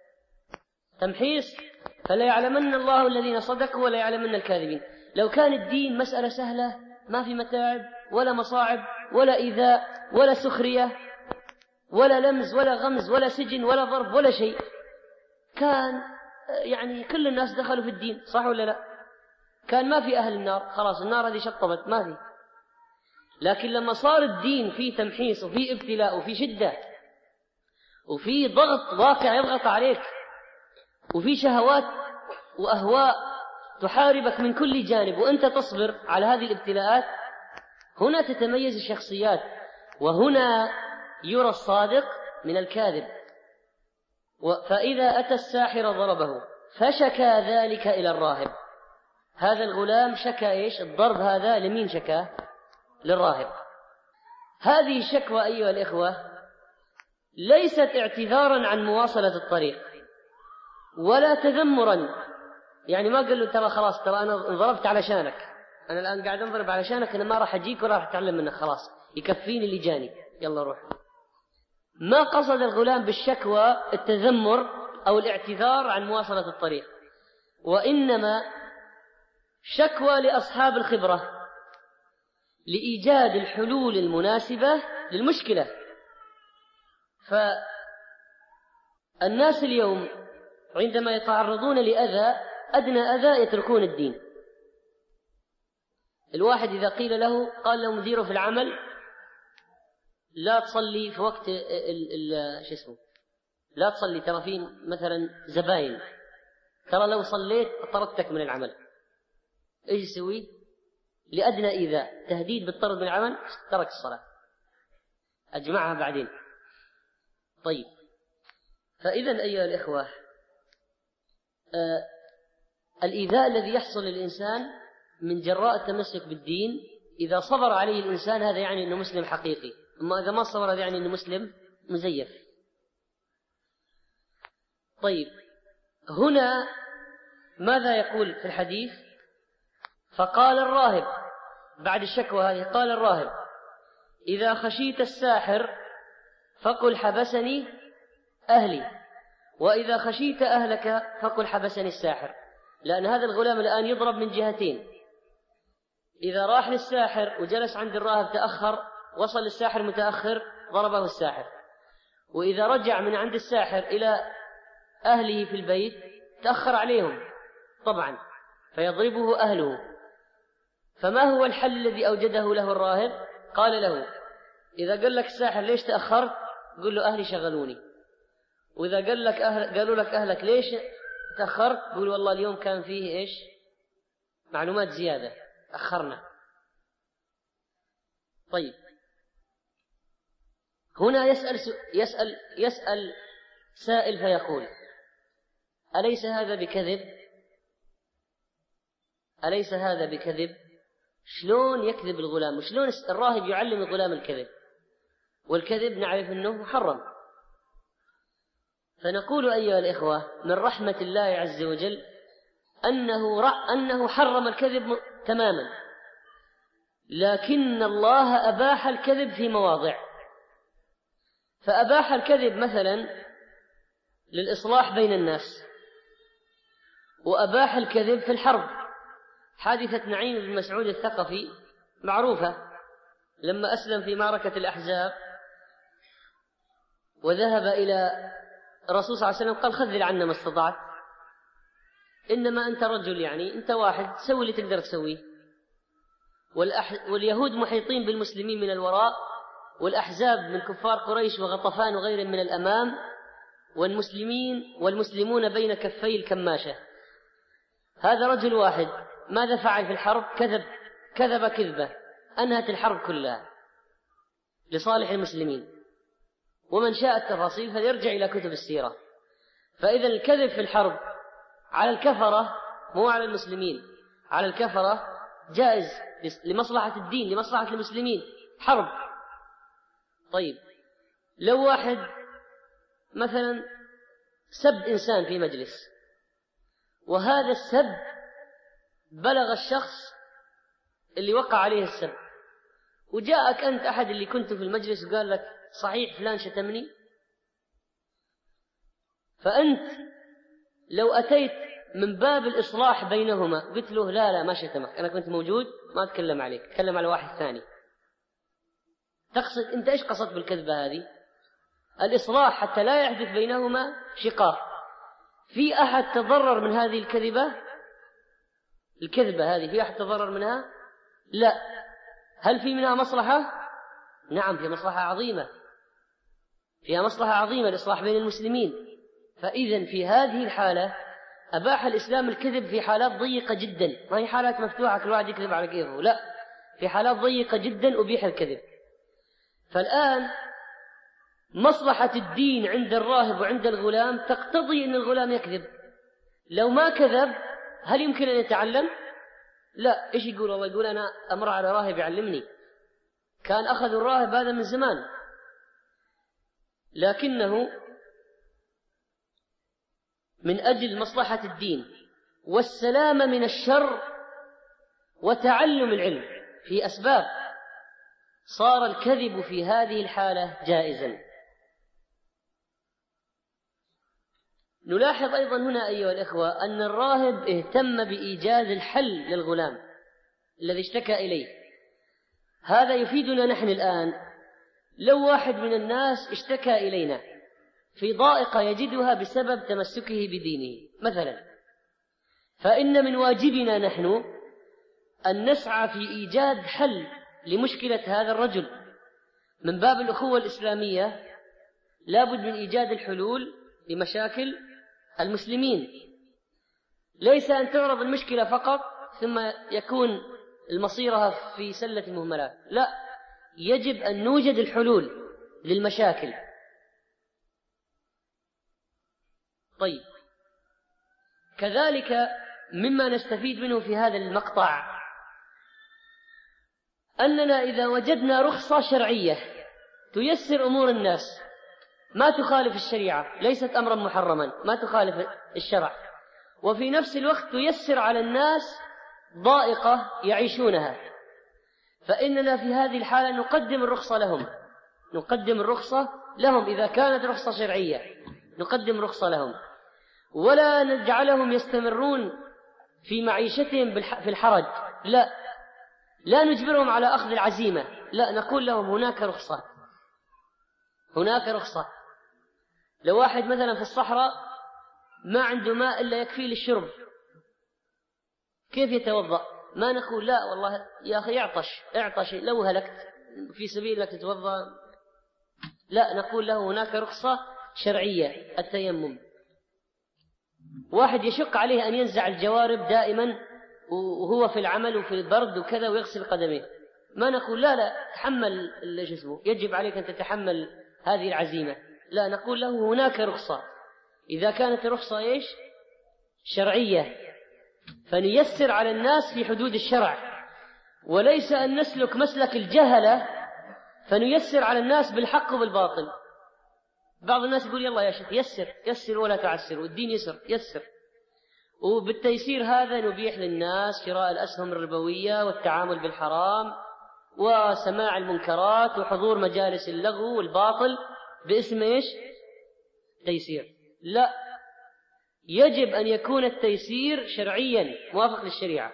تمحيص. فليعلمن الله الذين صدقوا وليعلمن الكاذبين. لو كان الدين مسألة سهلة ما في متاعب ولا مصاعب ولا إيذاء ولا سخرية ولا لمز ولا غمز ولا سجن ولا ضرب ولا شيء، كان يعني كل الناس دخلوا في الدين، صح ولا لا؟ كان ما في أهل النار، خلاص النار هذه شطبت، ما في. لكن لما صار الدين فيه تمحيص وفيه ابتلاء وفيه شدة وفيه ضغط واقع يضغط عليك وفيه شهوات وأهواء تحاربك من كل جانب وأنت تصبر على هذه الابتلاءات، هنا تتميز الشخصيات، وهنا يرى الصادق من الكاذب. فإذا أتى الساحر ضربه فشكى ذلك إلى الراهب. هذا الغلام شكى إيش؟ الضرب هذا لمين شكاه؟ للراهب. هذه الشكوى أيها الإخوة ليست اعتذارا عن مواصلة الطريق ولا تذمرا، يعني ما قال له ترى خلاص ترى أنا ضربت علشانك، أنا الآن قاعد أنضرب علشانك، أنا ما راح أجيك ولا راح أتعلم منك، خلاص يكفيني اللي جاني، يلا روح. ما قصد الغلام بالشكوى التذمر أو الاعتذار عن مواصلة الطريق، وإنما شكوى لأصحاب الخبرة لإيجاد الحلول المناسبة للمشكلة. فالناس اليوم عندما يتعرضون لأذى، أدنى أذى يتركون الدين. الواحد إذا قيل له، قال له مديره في العمل لا تصلي في وقت لا تصلي ترى في مثلا زباين، ترى لو صليت طردتك من العمل، ايش يسوي؟ لأدنى إيذاء تهديد بالطرد من العمل ترك الصلاة، أجمعها بعدين. طيب، فإذا أيها الإخوة الإيذاء الذي يحصل للإنسان من جراء التمسك بالدين إذا صبر عليه الإنسان هذا يعني أنه مسلم حقيقي، أما إذا ما صبر هذا يعني أنه مسلم مزيف. طيب، هنا ماذا يقول في الحديث؟ فقال الراهب بعد الشكوى هذه، قال الراهب: إذا خشيت الساحر فقل حبسني أهلي، وإذا خشيت أهلك فقل حبسني الساحر. لأن هذا الغلام الآن يضرب من جهتين، إذا راح للساحر وجلس عند الراهب تأخر، وصل للساحر متأخر ضربه الساحر، وإذا رجع من عند الساحر إلى أهله في البيت تأخر عليهم طبعا فيضربه أهله. فما هو الحل الذي أوجده له الراهب؟ قال له: إذا قال لك الساحر ليش تأخرت؟ قل له أهلي شغلوني. وإذا قال لك قالوا لك أهلك ليش تأخرت؟ قل والله اليوم كان فيه إيش؟ معلومات زيادة أخرنا. طيب، هنا يسأل سائل فيقول: أليس هذا بكذب؟ أليس هذا بكذب؟ شلون يكذب الغلام؟ وشلون الراهب يعلم الغلام الكذب؟ والكذب نعرف أنه محرم. فنقول أيها الإخوة من رحمة الله عز وجل أنه حرم الكذب تماما، لكن الله أباح الكذب في مواضع. فأباح الكذب مثلا للإصلاح بين الناس، وأباح الكذب في الحرب. حادثة نعيم بن مسعود الثقفي معروفة، لما أسلم في معركة الأحزاب وذهب إلى الرسول صلى الله عليه وسلم قال: خذل عنا ما استطعت، إنما أنت رجل، يعني أنت واحد، سوي اللي تقدر تسويه. واليهود محيطين بالمسلمين من الوراء، والأحزاب من كفار قريش وغطفان وغيرهم من الأمام، والمسلمون بين كفي الكماشة. هذا رجل واحد ماذا فعل في الحرب؟ كذب كذبة أنهت الحرب كلها لصالح المسلمين. ومن شاء التفاصيل فليرجع إلى كتب السيرة. فإذا الكذب في الحرب على الكفرة مو على المسلمين، على الكفرة جائز لمصلحة الدين، لمصلحة المسلمين، حرب. طيب لو واحد مثلا سب إنسان في مجلس، وهذا السب بلغ الشخص اللي وقع عليه السب، وجاءك أنت أحد اللي كنت في المجلس وقال لك صحيح فلان شتمني، فأنت لو أتيت من باب الإصلاح بينهما قلت له لا ما شتمك، أنا كنت موجود ما أتكلم عليك، أتكلم على واحد ثاني، تقصد أنت إيش قصدت بالكذبة هذه؟ الإصلاح حتى لا يحدث بينهما شقاق. في أحد تضرر من هذه الكذبة هذه؟ في أحد تضرر منها؟ لا. هل في منها مصلحة؟ نعم، في مصلحة عظيمة، فيها مصلحة عظيمة الإصلاح بين المسلمين. فإذن في هذه الحالة أباح الإسلام الكذب في حالات ضيقة جدا، ما هي حالات مفتوحة كل واحد يكذب على كيفه، لا، في حالات ضيقة جدا أبيح الكذب. فالآن مصلحة الدين عند الراهب وعند الغلام تقتضي أن الغلام يكذب. لو ما كذب هل يمكن أن يتعلم؟ لا. إيش يقول؟ والله يقول أنا أمر على راهب يعلمني، كان أخذ الراهب هذا من زمان. لكنه من أجل مصلحة الدين والسلامة من الشر وتعلم العلم في أسباب، صار الكذب في هذه الحالة جائزا. نلاحظ أيضا هنا أيها الإخوة أن الراهب اهتم بإيجاد الحل للغلام الذي اشتكى إليه. هذا يفيدنا نحن الآن. لو واحد من الناس اشتكى إلينا في ضائقة يجدها بسبب تمسكه بدينه مثلا، فإن من واجبنا نحن أن نسعى في إيجاد حل لمشكلة هذا الرجل. من باب الأخوة الإسلامية لابد من إيجاد الحلول لمشاكل المسلمين، ليس أن تعرض المشكلة فقط ثم يكون المصيرها في سلة المهملات، لا، يجب أن نوجد الحلول للمشاكل. طيب، كذلك مما نستفيد منه في هذا المقطع أننا إذا وجدنا رخصة شرعية تيسر أمور الناس، ما تخالف الشريعة، ليست أمرا محرما، ما تخالف الشرع، وفي نفس الوقت تيسر على الناس ضائقة يعيشونها، فإننا في هذه الحالة نقدم الرخصة لهم إذا كانت رخصة شرعية، نقدم رخصة لهم، ولا نجعلهم يستمرون في معيشتهم في الحرج، لا نجبرهم على أخذ العزيمة، لا، نقول لهم هناك رخصة. لو واحد مثلا في الصحراء ما عنده ماء إلا يكفي للشرب، كيف يتوضأ؟ ما نقول لا والله يا أخي اعطش لو هلكت في سبيل أنك تتوضأ، لا، نقول له هناك رخصة شرعية، التيمم. واحد يشق عليه أن ينزع الجوارب دائما وهو في العمل وفي البرد وكذا ويغسل قدميه، ما نقول لا تحمل جسمه، يجب عليك أن تتحمل هذه العزيمة، لا، نقول له هناك رخصة. إذا كانت الرخصة شرعية فنيسر على الناس في حدود الشرع، وليس أن نسلك مسلك الجهلة فنيسر على الناس بالحق وبالباطل. بعض الناس يقول يلا يا شيخ يسر ولا تعسر، والدين يسر، وبالتيسير هذا نبيح للناس شراء الأسهم الربوية والتعامل بالحرام وسماع المنكرات وحضور مجالس اللغو والباطل باسم تيسير. لا، يجب أن يكون التيسير شرعيا موافق للشريعة.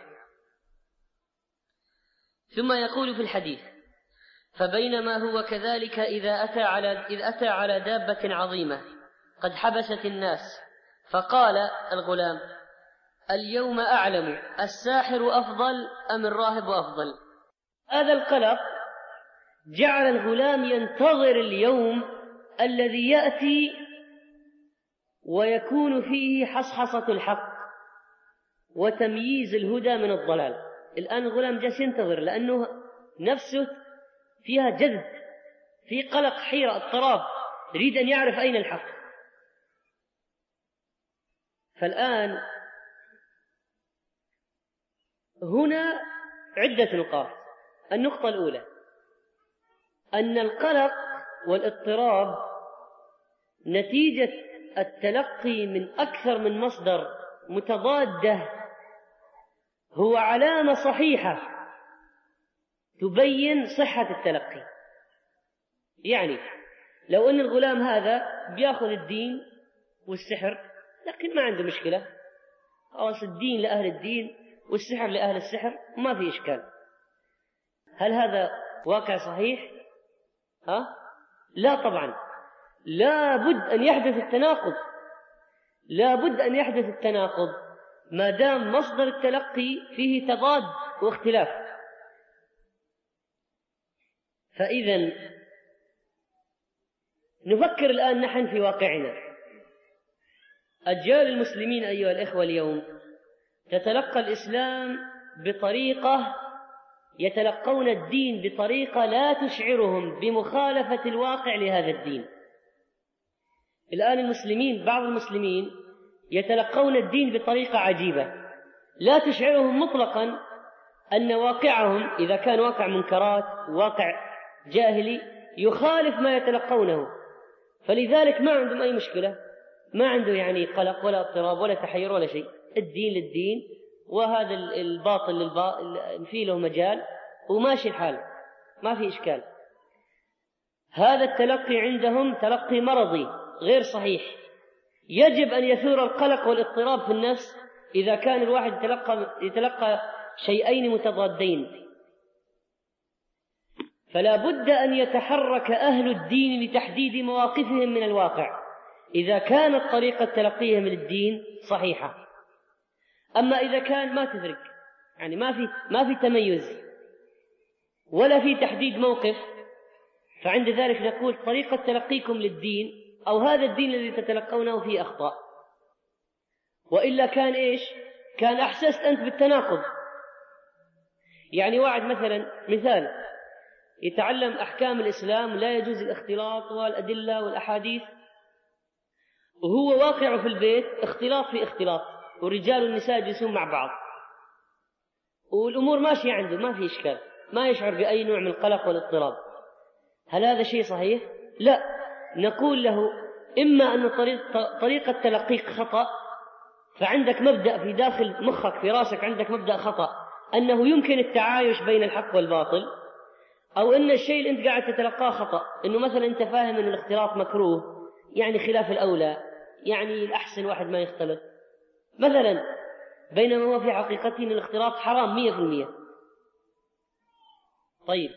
ثم يقول في الحديث: فبينما هو كذلك إذ أتى على دابة عظيمة قد حبست الناس، فقال الغلام: اليوم أعلم الساحر أفضل أم الراهب أفضل؟ هذا القلق جعل الغلام ينتظر اليوم الذي يأتي ويكون فيه حصحصة الحق وتمييز الهدى من الضلال. الآن الغلام جالس ينتظر لأنه نفسه فيها جذب، في قلق، حيرة، اضطراب، يريد أن يعرف أين الحق. فالآن هنا عدة نقاط. النقطة الأولى أن القلق والاضطراب نتيجة التلقي من أكثر من مصدر متضادة هو علامة صحيحة تبين صحة التلقي. يعني لو أن الغلام هذا بيأخذ الدين والسحر لكن ما عنده مشكلة، خلاص الدين لأهل الدين والسحر لأهل السحر، ما في إشكال. هل هذا واقع صحيح؟ لا طبعا، لا بد أن يحدث التناقض، لا بد أن يحدث التناقض ما دام مصدر التلقي فيه تضاد واختلاف. فإذا نفكر الآن نحن في واقعنا. أجيال المسلمين أيها الإخوة اليوم تتلقى الإسلام بطريقة، يتلقون الدين بطريقة لا تشعرهم بمخالفة الواقع لهذا الدين. الآن المسلمين، بعض المسلمين يتلقون الدين بطريقة عجيبة لا تشعرهم مطلقا أن واقعهم إذا كان واقع منكرات، واقع جاهلي، يخالف ما يتلقونه، فلذلك ما عندهم أي مشكلة، ما عنده يعني قلق ولا اضطراب ولا تحير ولا شيء. الدين للدين وهذا الباطل للباطل في له مجال وماشي الحال، ما في إشكال. هذا التلقي عندهم تلقي مرضي غير صحيح. يجب أن يثور القلق والاضطراب في النفس إذا كان الواحد يتلقى شيئين متضادين. فلا بد أن يتحرك أهل الدين لتحديد مواقفهم من الواقع إذا كانت طريقة تلقيهم للدين صحيحة. أما إذا كان ما تفرق، يعني ما في تميز ولا في تحديد موقف، فعند ذلك نقول طريقة تلقيكم للدين أو هذا الدين الذي تتلقونه فيه أخطاء. وإلا كان إيش؟ كان أحسست أنت بالتناقض. يعني واحد مثال يتعلم أحكام الإسلام، لا يجوز الاختلاط والأدلة والأحاديث، وهو واقع في البيت اختلاط في اختلاط، والرجال والنساء يجلسون مع بعض والأمور ماشية عنده، ما في إشكال، ما يشعر بأي نوع من القلق والاضطراب. هل هذا شيء صحيح؟ لا. نقول له إما أن طريقة تلقيك خطأ، فعندك مبدأ في داخل مخك في راسك، عندك مبدأ خطأ أنه يمكن التعايش بين الحق والباطل، أو أن الشيء اللي أنت قاعد تتلقاه خطأ، أنه مثلا أنت فاهم أن الاختلاط مكروه، يعني خلاف الأولى، يعني الأحسن واحد ما يختلط مثلا، بينما هو في حقيقته أن الاختلاط حرام 100%. طيب،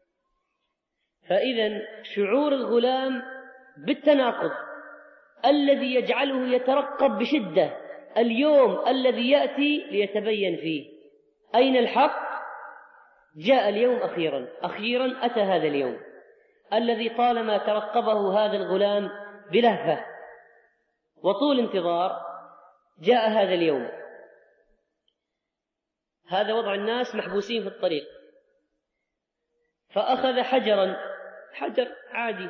فإذا شعور الغلام بالتناقض الذي يجعله يترقب بشدة اليوم الذي يأتي ليتبين فيه أين الحق، جاء اليوم أخيرا أتى هذا اليوم الذي طالما ترقبه هذا الغلام بلهفة وطول انتظار. جاء هذا اليوم. هذا وضع الناس محبوسين في الطريق، فأخذ حجر عادي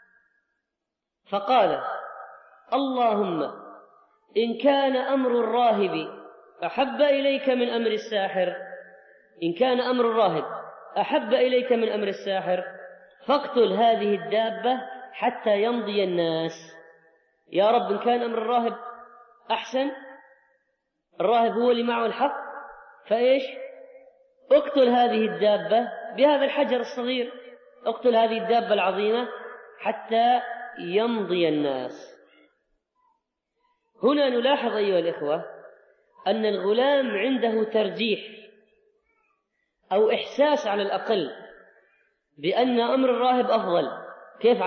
فقال: اللهم إن كان أمر الراهب أحب إليك من أمر الساحر، إن كان أمر الراهب أحب إليك من أمر الساحر فاقتل هذه الدابة حتى يمضي الناس. يا رب، إن كان أمر الراهب أحسن، الراهب هو اللي معه الحق، فإيش؟ اقتل هذه الدابة بهذا الحجر الصغير، اقتل هذه الدابة العظيمة حتى يمضي الناس. هنا نلاحظ أيها الإخوة أن الغلام عنده ترجيح أو إحساس على الأقل بأن أمر الراهب أفضل. كيف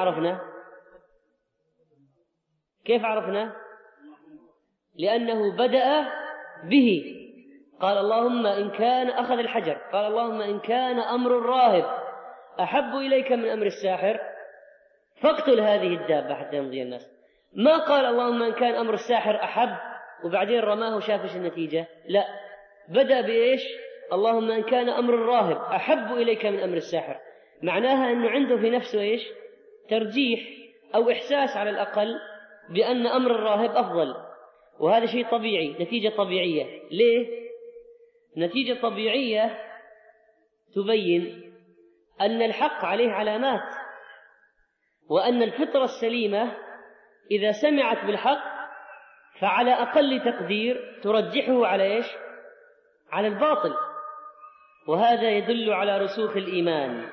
عرفنا؟ لأنه بدأ به، قال اللهم إن كان، أخذ الحجر قال اللهم إن كان أمر الراهب أحب إليك من أمر الساحر فاقتل هذه الدابة حتى يمضي الناس. ما قال اللهم إن كان أمر الساحر أحب وبعدين رماه وشافش النتيجة، لا، بدأ بإيش؟ اللهم إن كان أمر الراهب أحب إليك من أمر الساحر. معناها أنه عنده في نفسه إيش؟ ترجيح أو إحساس على الأقل بأن أمر الراهب أفضل، وهذا شيء طبيعي، نتيجة طبيعية. ليه؟ نتيجة طبيعية تبين أن الحق عليه علامات، وأن الفطرة السليمة إذا سمعت بالحق فعلى أقل تقدير ترجحه على إيش؟ على الباطل، وهذا يدل على رسوخ الإيمان.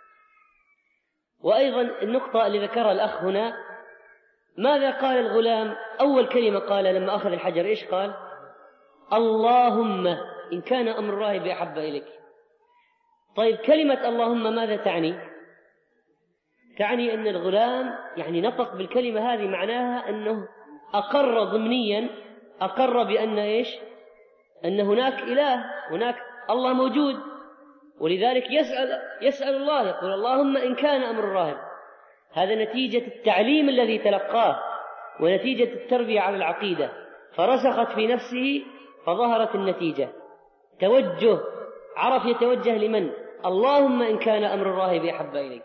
وأيضا النقطة اللي ذكرها الأخ هنا، ماذا قال الغلام؟ أول كلمة قال لما أخذ الحجر إيش قال؟ اللهم إن كان أمر الراهب أحب إليك. طيب كلمة اللهم ماذا تعني؟ تعني أن الغلام يعني نطق بالكلمة هذه، معناها أنه أقر ضمنيا، أقر بأن إيش؟ أن هناك إله، هناك الله موجود، ولذلك يسأل الله، يقول اللهم إن كان أمر الراهب. هذا نتيجة التعليم الذي تلقاه ونتيجة التربية على العقيدة، فرسخت في نفسه فظهرت النتيجة، توجه، عرف يتوجه لمن؟ اللهم إن كان أمر الراهب أحب إليك.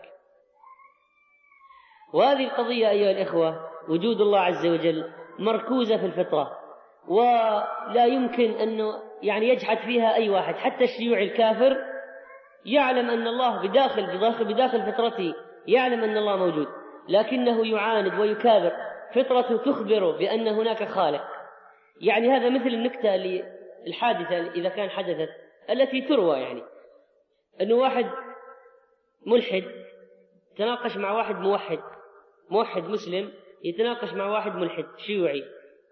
وهذه القضية أيها الإخوة وجود الله عز وجل مركوزة في الفطرة، ولا يمكن أنه يعني يجحد فيها أي واحد. حتى الشيوعي الكافر يعلم أن الله بداخل فطرته، يعلم أن الله موجود، لكنه يعاند ويكابر، فطرته تخبره بأن هناك خالق. يعني هذا مثل النكتة الحادثة إذا كان حدثت التي تروى، يعني أنه واحد ملحد تناقش مع واحد موحد مسلم يتناقش مع واحد ملحد شيوعي،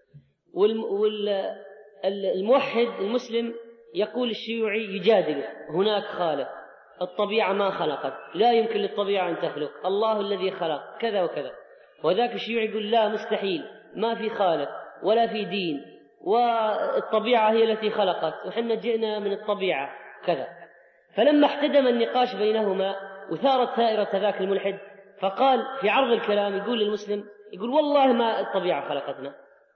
والموحد المسلم يقول الشيوعي يجادل هناك خالق، الطبيعة ما خلقت، لا يمكن للطبيعة أن تخلق، الله الذي خلق كذا وكذا. وذاك الشيوعي يقول لا، مستحيل، ما في خالق ولا في دين، والطبيعة هي التي خلقت، وحنا جئنا من الطبيعة كذا. فلما احتدم النقاش بينهما وثارت ثائرة ذاك الملحد، فقال في عرض الكلام يقول للمسلم، يقول والله ما الطبيعة خلقتنا،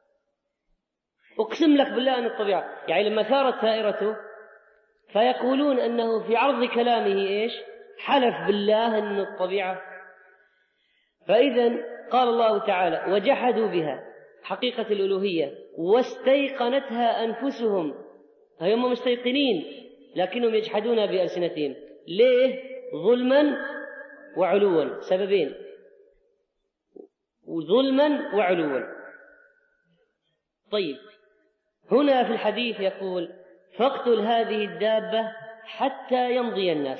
أقسم لك بالله أن الطبيعة، يعني لما ثارت ثائرته فيقولون أنه في عرض كلامه إيش؟ حلف بالله أن الطبيعة. فإذا قال الله تعالى وجحدوا بها، حقيقة الألوهية، واستيقنتها أنفسهم، هم مستيقنين لكنهم يجحدون بألسنتهم. ليه؟ ظلما وعلوا، سببين، ظلما وعلوا. طيب هنا في الحديث يقول فاقتل هذه الدابة حتى يمضي الناس.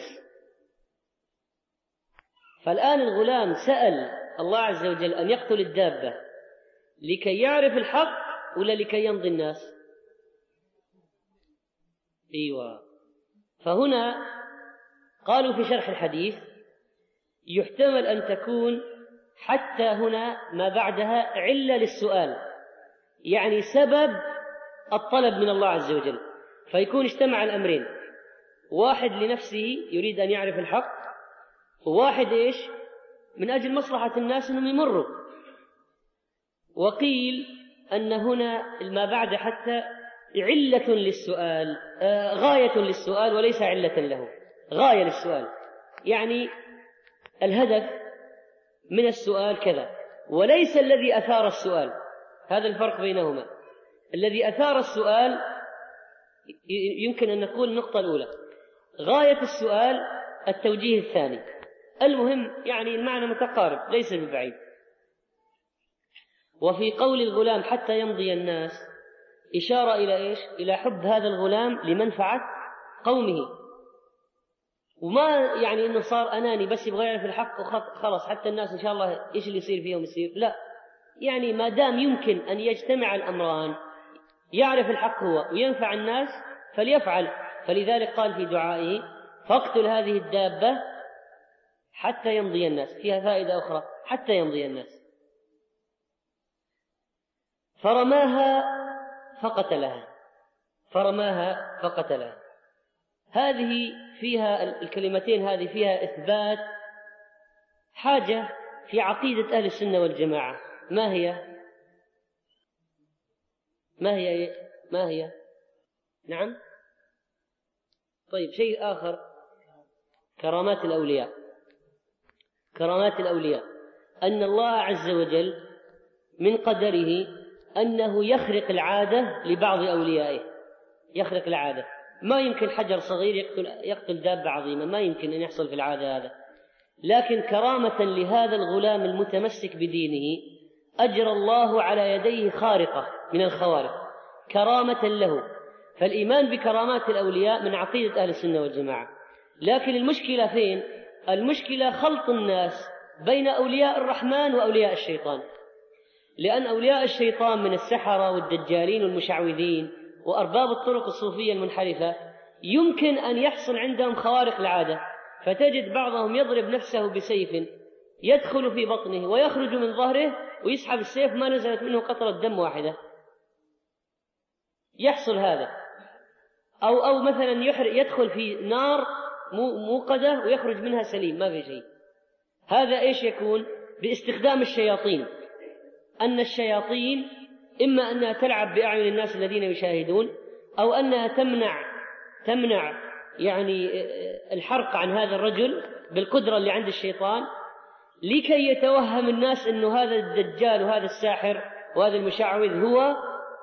فالآن الغلام سأل الله عز وجل أن يقتل الدابة لكي يعرف الحق ولا لكي يمضي الناس؟ أيوة. فهنا قالوا في شرح الحديث يحتمل أن تكون حتى هنا ما بعدها علة للسؤال، يعني سبب الطلب من الله عز وجل، فيكون اجتمع الأمرين، واحد لنفسه يريد أن يعرف الحق، وواحد إيش؟ من أجل مصلحة الناس أنهم يمروا. وقيل أن هنا ما بعد حتى علة للسؤال، غاية للسؤال وليس علة له، غاية للسؤال، يعني الهدف من السؤال كذا، وليس الذي أثار السؤال. هذا الفرق بينهما. الذي أثار السؤال يمكن أن نقول النقطة الأولى، غاية السؤال التوجيه الثاني. المهم يعني المعنى متقارب ليس ببعيد. وفي قول الغلام حتى يمضي الناس إشارة إلى إيش؟ إلى حب هذا الغلام لمنفعة قومه، وما يعني إنه صار أناني بس يبغى يعرف الحق وخلاص حتى الناس إن شاء الله إيش اللي يصير فيهم يصير، لا، يعني ما دام يمكن أن يجتمع الأمران، يعرف الحق هو وينفع الناس فليفعل. فلذلك قال في دعائه فاقتل هذه الدابة حتى يمضي الناس، فيها فائدة أخرى، حتى يمضي الناس. فرماها فقتلها. هذه فيها الكلمتين هذه فيها إثبات حاجة في عقيدة أهل السنة والجماعة. ما هي؟ ما هي؟ نعم. طيب، شيء آخر، كرامات الأولياء. كرامات الأولياء أن الله عز وجل من قدره أنه يخرق العادة لبعض أوليائه، يخرق العادة. ما يمكن حجر صغير يقتل دابة عظيمة، ما يمكن أن يحصل في العادة هذا، لكن كرامة لهذا الغلام المتمسك بدينه أجرى الله على يديه خارقة من الخوارق كرامة له. فالإيمان بكرامات الأولياء من عقيدة أهل السنة والجماعة. لكن المشكلة فين؟ المشكلة خلط الناس بين أولياء الرحمن وأولياء الشيطان، لأن أولياء الشيطان من السحرة والدجالين والمشعوذين وأرباب الطرق الصوفية المنحرفة يمكن أن يحصل عندهم خوارق العادة، فتجد بعضهم يضرب نفسه بسيف يدخل في بطنه ويخرج من ظهره ويسحب السيف ما نزلت منه قطرة دم واحدة، يحصل هذا. أو مثلا يدخل في نار موقدة ويخرج منها سليم ما في شيء. هذا إيش يكون؟ باستخدام الشياطين، أن الشياطين إما أنها تلعب بأعين الناس الذين يشاهدون، أو أنها تمنع يعني الحرق عن هذا الرجل بالقدرة اللي عند الشيطان، لكي يتوهم الناس أنه هذا الدجال وهذا الساحر وهذا المشعوذ هو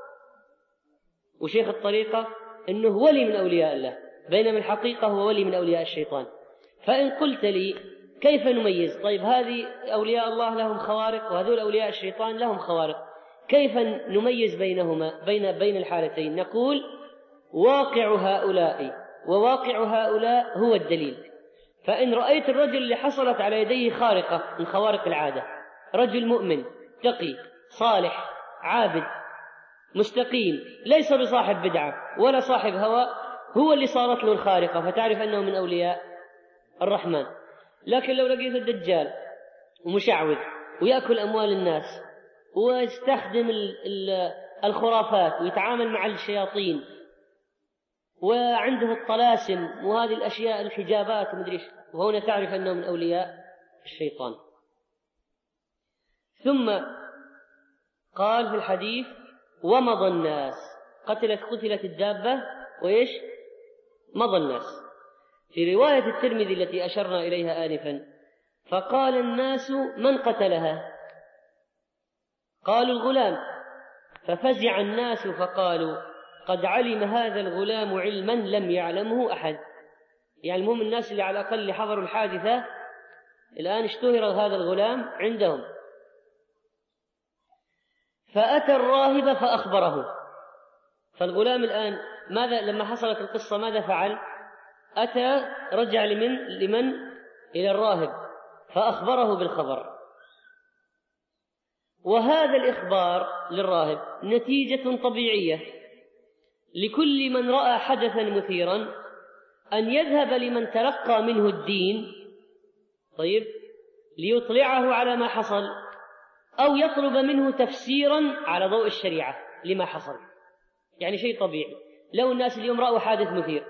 وشيخ الطريقة أنه ولي من أولياء الله، بينما الحقيقة هو ولي من أولياء الشيطان. فإن قلت لي كيف نميز؟ طيب، هذه أولياء الله لهم خوارق وهذول أولياء الشيطان لهم خوارق، كيف نميز بينهما بين الحالتين؟ نقول واقع هؤلاء وواقع هؤلاء هو الدليل. فإن رأيت الرجل اللي حصلت على يديه خارقة من خوارق العادة، رجل مؤمن تقي صالح عابد مستقيم ليس بصاحب بدعة ولا صاحب هوى، هو اللي صارت له الخارقة، فتعرف أنه من أولياء الرحمن. لكن لو لقيت الدجال ومشعوذ ويأكل أموال الناس ويستخدم الخرافات ويتعامل مع الشياطين وعنده الطلاسم وهذه الأشياء الحجابات ومدري ايش، وهنا تعرف أنه من أولياء الشيطان. ثم قال في الحديث ومضى الناس، قتلت الدابة وإيش؟ مضى الناس. في رواية الترمذي التي أشرنا إليها آنفا فقال الناس من قتلها؟ قالوا الغلام، ففزع الناس فقالوا قد علم هذا الغلام علما لم يعلمه أحد. يعني المهم الناس اللي على الأقل اللي حضروا الحادثة الآن اشتهر هذا الغلام عندهم. فأتى الراهب فأخبره. فالغلام الآن ماذا لما حصلت القصة ماذا فعل؟ رجع لمن؟ إلى الراهب فأخبره بالخبر. وهذا الإخبار للراهب نتيجة طبيعية لكل من رأى حدثا مثيرا أن يذهب لمن تلقى منه الدين، طيب، ليطلعه على ما حصل، أو يطلب منه تفسيرا على ضوء الشريعة لما حصل. يعني شيء طبيعي. لو الناس اليوم رأوا حادث مثير،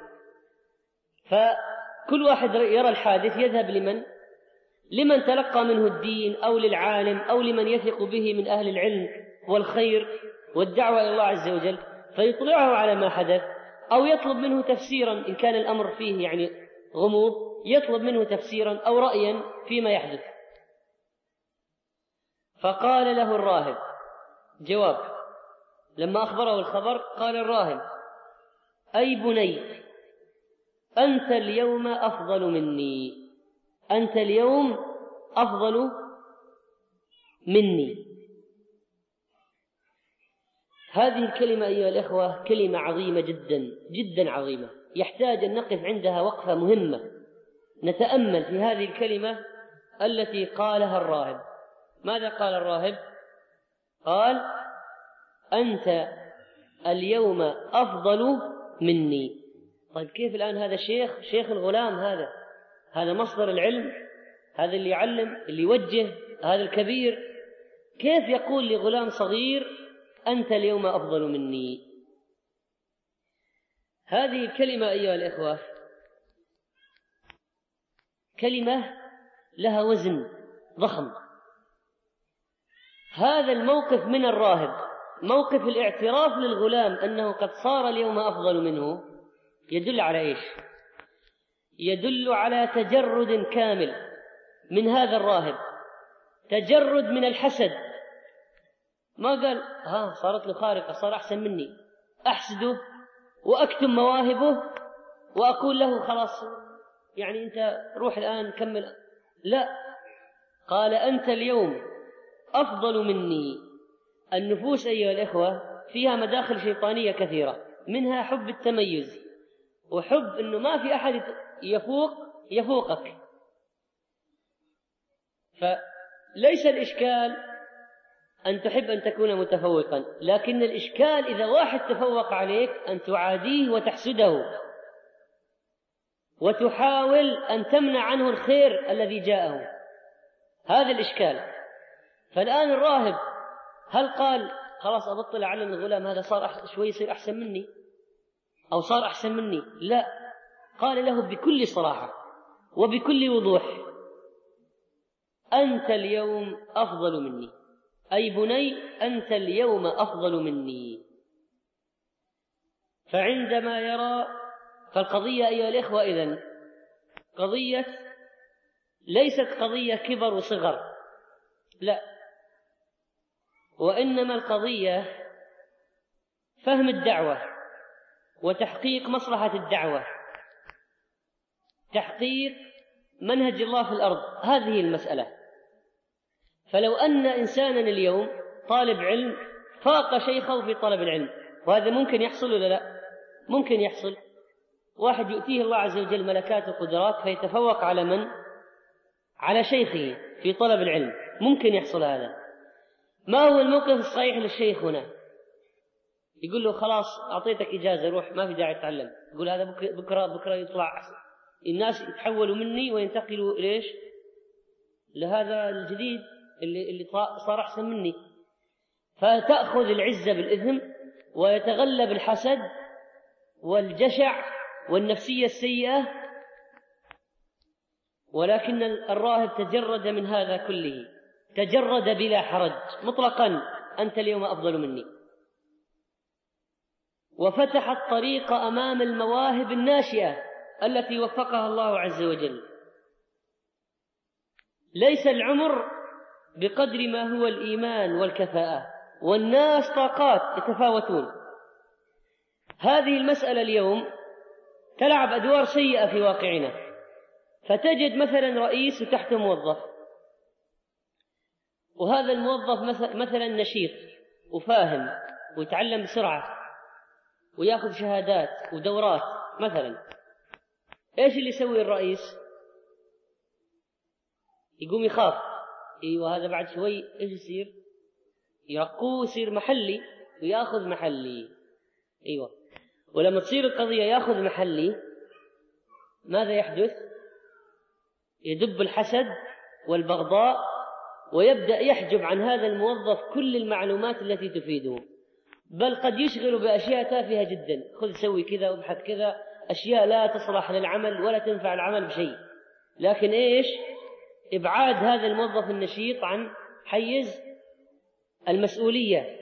فكل واحد يرى الحادث يذهب لمن تلقى منه الدين أو للعالم أو لمن يثق به من أهل العلم والخير والدعوة إلى الله عز وجل، فيطلعه على ما حدث، أو يطلب منه تفسيرا إن كان الأمر فيه يعني غموض، يطلب منه تفسيرا أو رأيا فيما يحدث. فقال له الراهب جواب لما أخبره الخبر، قال الراهب أي بني أنت اليوم أفضل مني، أنت اليوم أفضل مني. هذه الكلمة أيها الإخوة كلمة عظيمة جدا جدا عظيمة، يحتاج أن نقف عندها وقفة مهمة نتأمل في هذه الكلمة التي قالها الراهب. ماذا قال الراهب؟ قال أنت اليوم أفضل مني. طيب كيف الآن هذا شيخ الغلام، هذا مصدر العلم، هذا اللي يعلم اللي يوجه، هذا الكبير، كيف يقول لغلام صغير أنت اليوم أفضل مني؟ هذه الكلمة أيها الإخوة كلمة لها وزن ضخم. هذا الموقف من الراهب موقف الاعتراف للغلام أنه قد صار اليوم أفضل منه يدل على إيش؟ يدل على تجرد كامل من هذا الراهب، تجرد من الحسد. ما قال صارت له خارقة، صار أحسن مني، أحسده وأكتم مواهبه وأقول له خلاص يعني أنت روح الآن كمل. لا، قال أنت اليوم أفضل مني. النفوس أيها الإخوة فيها مداخل شيطانية كثيرة، منها حب التميز وحب أنه ما في أحد يفوقك. فليس الإشكال أن تحب أن تكون متفوقا، لكن الإشكال إذا واحد تفوق عليك أن تعاديه وتحسده وتحاول أن تمنع عنه الخير الذي جاءه. هذا الإشكال. فالآن الراهب هل قال خلاص أبطل على الغلام هذا صار شوي يصير أحسن مني أو صار أحسن مني؟ لا، قال له بكل صراحة وبكل وضوح أنت اليوم أفضل مني، أي بني أنت اليوم أفضل مني. فعندما يرى، فالقضية أيها الإخوة إذن قضية ليست قضية كبر وصغر، لا، وإنما القضية فهم الدعوة وتحقيق مصلحة الدعوة، تحقيق منهج الله في الأرض. هذه المسألة. فلو أن إنسانا اليوم طالب علم فاق شيخه في طلب العلم، وهذا ممكن يحصل ولا لا؟ ممكن يحصل. واحد يؤتيه الله عز وجل ملكات وقدرات فيتفوق على من؟ على شيخه في طلب العلم، ممكن يحصل هذا. ما هو الموقف الصحيح للشيخ هنا؟ يقول له خلاص أعطيتك إجازة روح، ما في داعي تتعلم. يقول هذا بكرة يطلع أحسن، الناس يتحولوا مني وينتقلوا ليش؟ لهذا الجديد اللي صار أحسن مني. فتأخذ العزة بالإثم ويتغلب الحسد والجشع والنفسية السيئة. ولكن الراهب تجرد من هذا كله، تجرد بلا حرج مطلقا، أنت اليوم أفضل مني، وفتح الطريق أمام المواهب الناشئة التي وفقها الله عز وجل. ليس العمر بقدر ما هو الإيمان والكفاءة، والناس طاقات يتفاوتون. هذه المسألة اليوم تلعب أدوار سيئة في واقعنا، فتجد مثلا رئيس وتحته موظف، وهذا الموظف مثلا نشيط وفاهم ويتعلم بسرعة ويأخذ شهادات ودورات مثلا. إيش اللي يسوي الرئيس؟ يقوم يخاف، ايوه هذا بعد شوي ايش يصير؟ يرقوه يصير محلي وياخذ محلي. ايوه، ولما تصير القضيه ياخذ محلي ماذا يحدث؟ يدب الحسد والبغضاء، ويبدا يحجب عن هذا الموظف كل المعلومات التي تفيده، بل قد يشغل باشياء تافهه جدا، خذ سوي كذا وابحث كذا، اشياء لا تصلح للعمل ولا تنفع العمل بشيء. لكن ايش؟ إبعاد هذا الموظف النشيط عن حيز المسؤولية.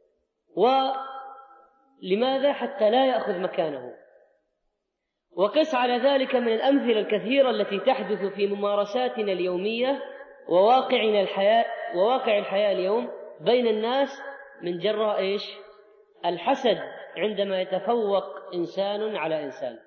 ولماذا؟ حتى لا يأخذ مكانه. وقس على ذلك من الأمثلة الكثيرة التي تحدث في ممارساتنا اليومية وواقع الحياة اليوم بين الناس من جراء إيش؟ الحسد، عندما يتفوق إنسان على إنسان.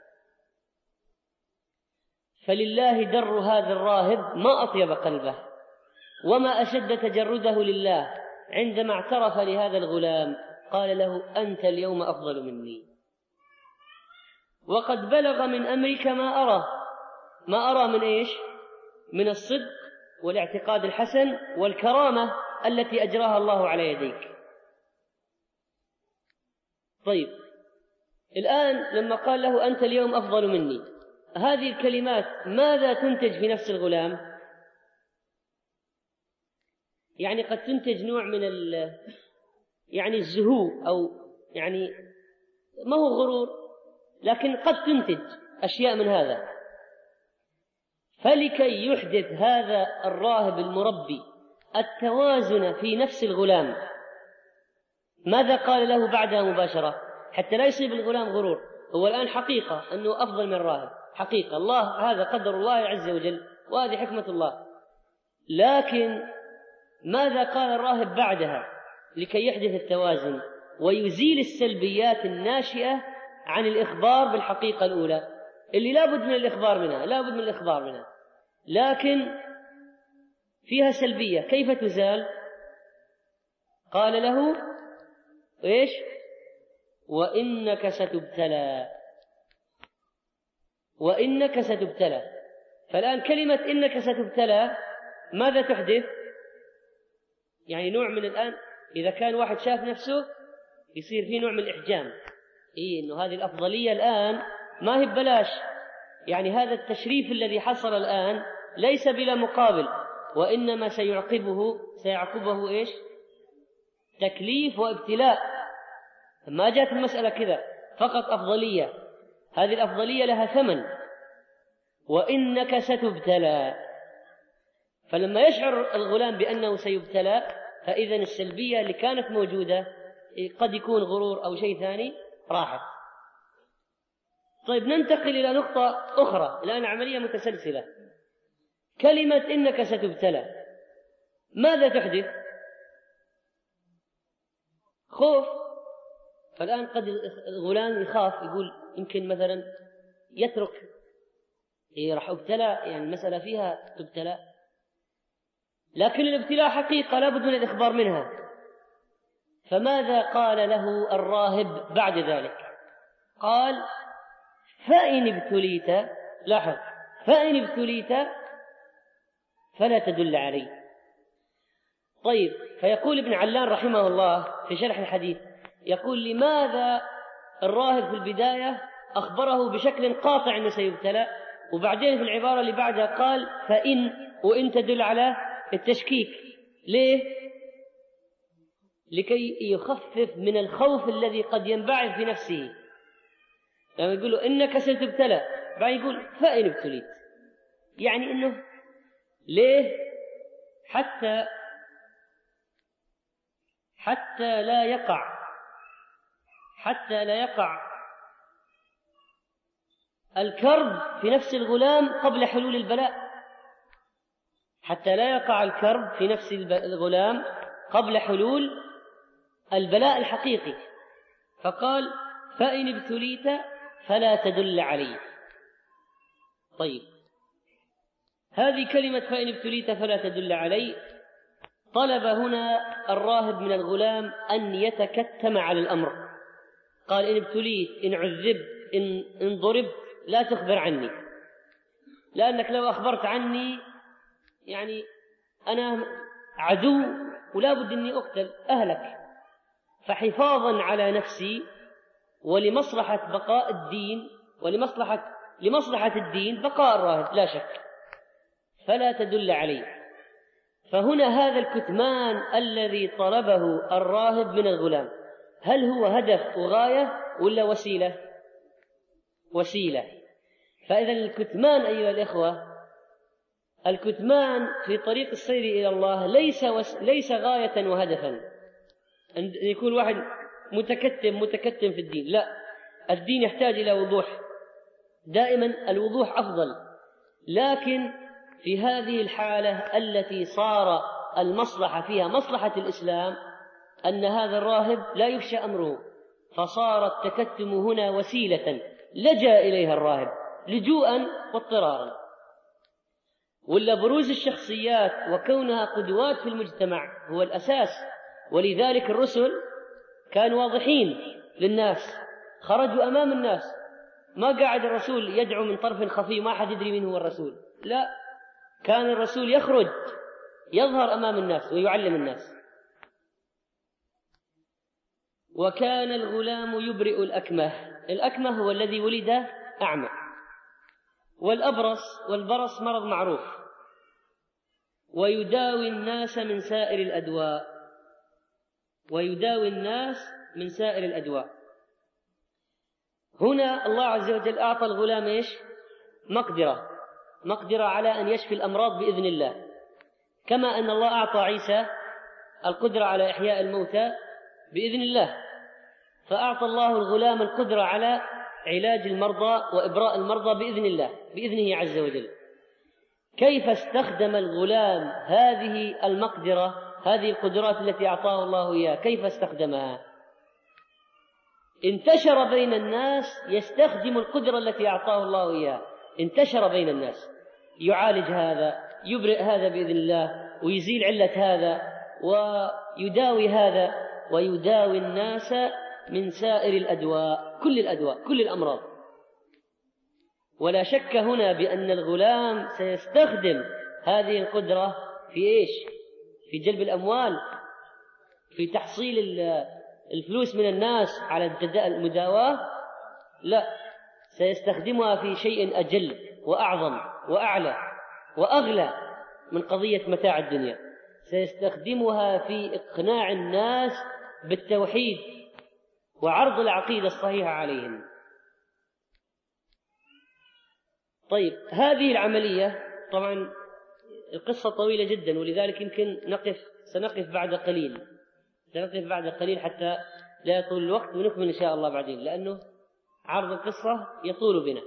فلله در هذا الراهب ما أطيب قلبه وما أشد تجرده لله عندما اعترف لهذا الغلام، قال له أنت اليوم أفضل مني. وقد بلغ من أمرك ما أرى من إيش؟ من الصدق والاعتقاد الحسن والكرامة التي أجراها الله على يديك. طيب، الآن لما قال له أنت اليوم أفضل مني، هذه الكلمات ماذا تنتج في نفس الغلام؟ يعني قد تنتج نوع من يعني الزهو، أو يعني ما هو غرور، لكن قد تنتج أشياء من هذا. فلكي يحدث هذا الراهب المربي التوازن في نفس الغلام ماذا قال له بعدها مباشرة حتى لا يصيب الغلام غرور؟ هو الآن حقيقة أنه أفضل من الراهب، حقيقة الله، هذا قدر الله عز وجل وهذه حكمة الله، لكن ماذا قال الراهب بعدها لكي يحدث التوازن ويزيل السلبيات الناشئة عن الإخبار بالحقيقة الأولى اللي لا بد من الإخبار منها، لكن فيها سلبية، كيف تزال؟ قال له إيش؟ وإنك ستبتلى. فالآن كلمة إنك ستبتلى ماذا تحدث؟ يعني نوع من الآن إذا كان واحد شاف نفسه يصير فيه نوع من الإحجام، إنه هذه الأفضلية الآن ما هي ببلاش، يعني هذا التشريف الذي حصل الآن ليس بلا مقابل، وإنما سيعقبه إيش؟ تكليف وابتلاء. ما جاءت المسألة كذا فقط أفضلية، هذه الأفضلية لها ثمن، وإنك ستبتلى. فلما يشعر الغلام بأنه سيبتلى فإذا السلبية اللي كانت موجودة قد يكون غرور أو شيء ثاني راحت. طيب ننتقل إلى نقطة أخرى، الآن عملية متسلسلة. كلمة إنك ستبتلى ماذا تحدث؟ خوف. فالآن قد الغلام يخاف، يقول يمكن مثلا يترك، راح ابتلى، يعني المسألة فيها تبتلى، لكن الابتلاء حقيقة لا بد من الإخبار منها. فماذا قال له الراهب بعد ذلك؟ قال فإن ابتليت، لاحظ، فإن ابتليت فلا تدل علي. طيب، فيقول ابن علان رحمه الله في شرح الحديث، يقول لماذا الراهب في البداية أخبره بشكل قاطع أنه سيبتلى، وبعدين في العبارة اللي بعدها قال فإن، وإن تدل على التشكيك. ليه؟ لكي يخفف من الخوف الذي قد ينبعث في نفسه. لما يقول له إنك ستبتلى بعد يقول فإن ابتليت، يعني إنه ليه؟ حتى لا يقع الكرب في نفس الغلام قبل حلول البلاء، حتى لا يقع الكرب في نفس الغلام قبل حلول البلاء الحقيقي. فقال فإن ابتليت فلا تدل علي. طيب، هذه كلمة فإن ابتليت فلا تدل علي، طلب هنا الراهب من الغلام أن يتكتم على الأمر. قال إن ابتليت، إن عذبت، إن ضربت لا تخبر عني، لأنك لو أخبرت عني يعني أنا عدو ولا بد أني أقتل أهلك. فحفاظا على نفسي ولمصلحة بقاء الدين لمصلحة الدين بقاء الراهب لا شك، فلا تدل علي. فهنا هذا الكتمان الذي طلبه الراهب من الغلام، هل هو هدف وغاية ولا وسيلة؟ فإذا الكتمان أيها الإخوة، الكتمان في طريق السير إلى الله ليس غاية وهدفا، أن يكون واحد متكتم في الدين، لا، الدين يحتاج إلى وضوح، دائما الوضوح أفضل. لكن في هذه الحالة التي صار المصلحة فيها مصلحة الإسلام، أن هذا الراهب لا يفشى أمره، فصار التكتم هنا وسيلة لجأ إليها الراهب لجوءا واضطرارا. ولا بروز الشخصيات وكونها قدوات في المجتمع هو الأساس، ولذلك الرسل كانوا واضحين للناس، خرجوا أمام الناس، ما قاعد الرسول يدعو من طرف خفي ما حد يدري من هو الرسول، لا، كان الرسول يخرج يظهر أمام الناس ويعلم الناس. وكان الغلام يبرئ الأكمه هو الذي ولد أعمى، والبرص مرض معروف، ويداوي الناس من سائر الأدواء. هنا الله عز وجل أعطى الغلام إيش؟ مقدرة على أن يشفي الأمراض بإذن الله، كما أن الله أعطى عيسى القدرة على إحياء الموتى بإذن الله، فأعطى الله الغلام القدرة على علاج المرضى وإبراء المرضى بإذن الله، بإذنه عز وجل. كيف استخدم الغلام هذه المقدرة، هذه القدرات التي أعطاه الله إياها، كيف استخدمها؟ انتشر بين الناس يستخدم القدرة التي أعطاه الله إياها، انتشر بين الناس، يعالج هذا، يبرئ هذا بإذن الله، ويزيل علة هذا، ويداوي هذا، ويداوي الناس من سائر الأدواء، كل الأدواء، كل الأمراض. ولا شك هنا بأن الغلام سيستخدم هذه القدرة في إيش؟ في جلب الأموال، في تحصيل الفلوس من الناس على المداواة؟ لا، سيستخدمها في شيء أجل وأعظم وأعلى وأغلى من قضية متاع الدنيا، سيستخدمها في إقناع الناس بالتوحيد وعرض العقيدة الصحيحة عليهم. طيب، هذه العملية طبعا القصة طويلة جدا، ولذلك يمكن سنقف بعد قليل حتى لا يطول الوقت، ونكمل إن شاء الله بعدين، لأنه عرض القصة يطول بنا.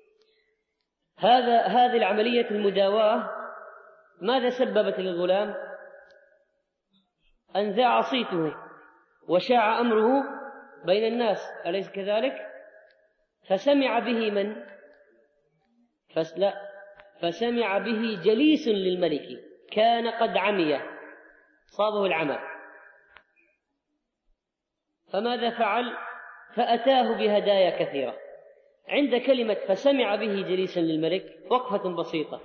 هذه العملية المداواة ماذا سببت للغلام؟ أن ذاع صيته وشاع أمره بين الناس، أليس كذلك؟ فسمع به من؟ فسمع به جليس للملك كان قد عمي، صابه العمى، فماذا فعل؟ فأتاه بهدايا كثيرة. عند كلمة فسمع به جليسا للملك وقفة بسيطة.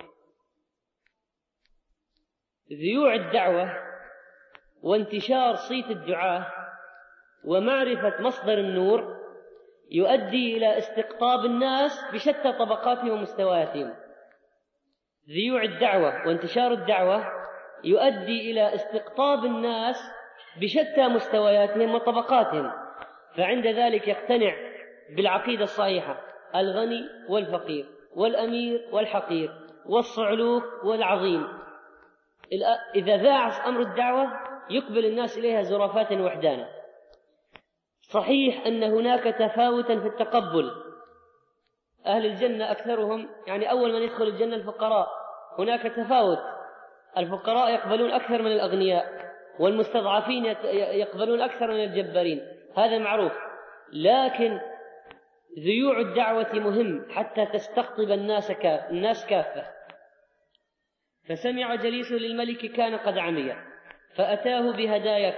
ذيوع الدعوة وانتشار صيت الدعاة ومعرفة مصدر النور يؤدي إلى استقطاب الناس بشتى طبقاتهم ومستوياتهم. ذيوع الدعوة وانتشار الدعوة يؤدي إلى استقطاب الناس بشتى مستوياتهم وطبقاتهم، فعند ذلك يقتنع بالعقيدة الصحيحة الغني والفقير والأمير والحقير والصعلوك والعظيم. إذا ذاع أمر الدعوة يقبل الناس إليها زرافات وحدانا. صحيح أن هناك تفاوتا في التقبل، أهل الجنة أكثرهم، يعني أول من يدخل الجنة الفقراء، هناك تفاوت، الفقراء يقبلون أكثر من الأغنياء، والمستضعفين يقبلون أكثر من الجبارين، هذا معروف. لكن ذيوع الدعوة مهم حتى تستقطب الناس كافة. فسمع جليس للملك كان قد عمي فأتاه بهدايا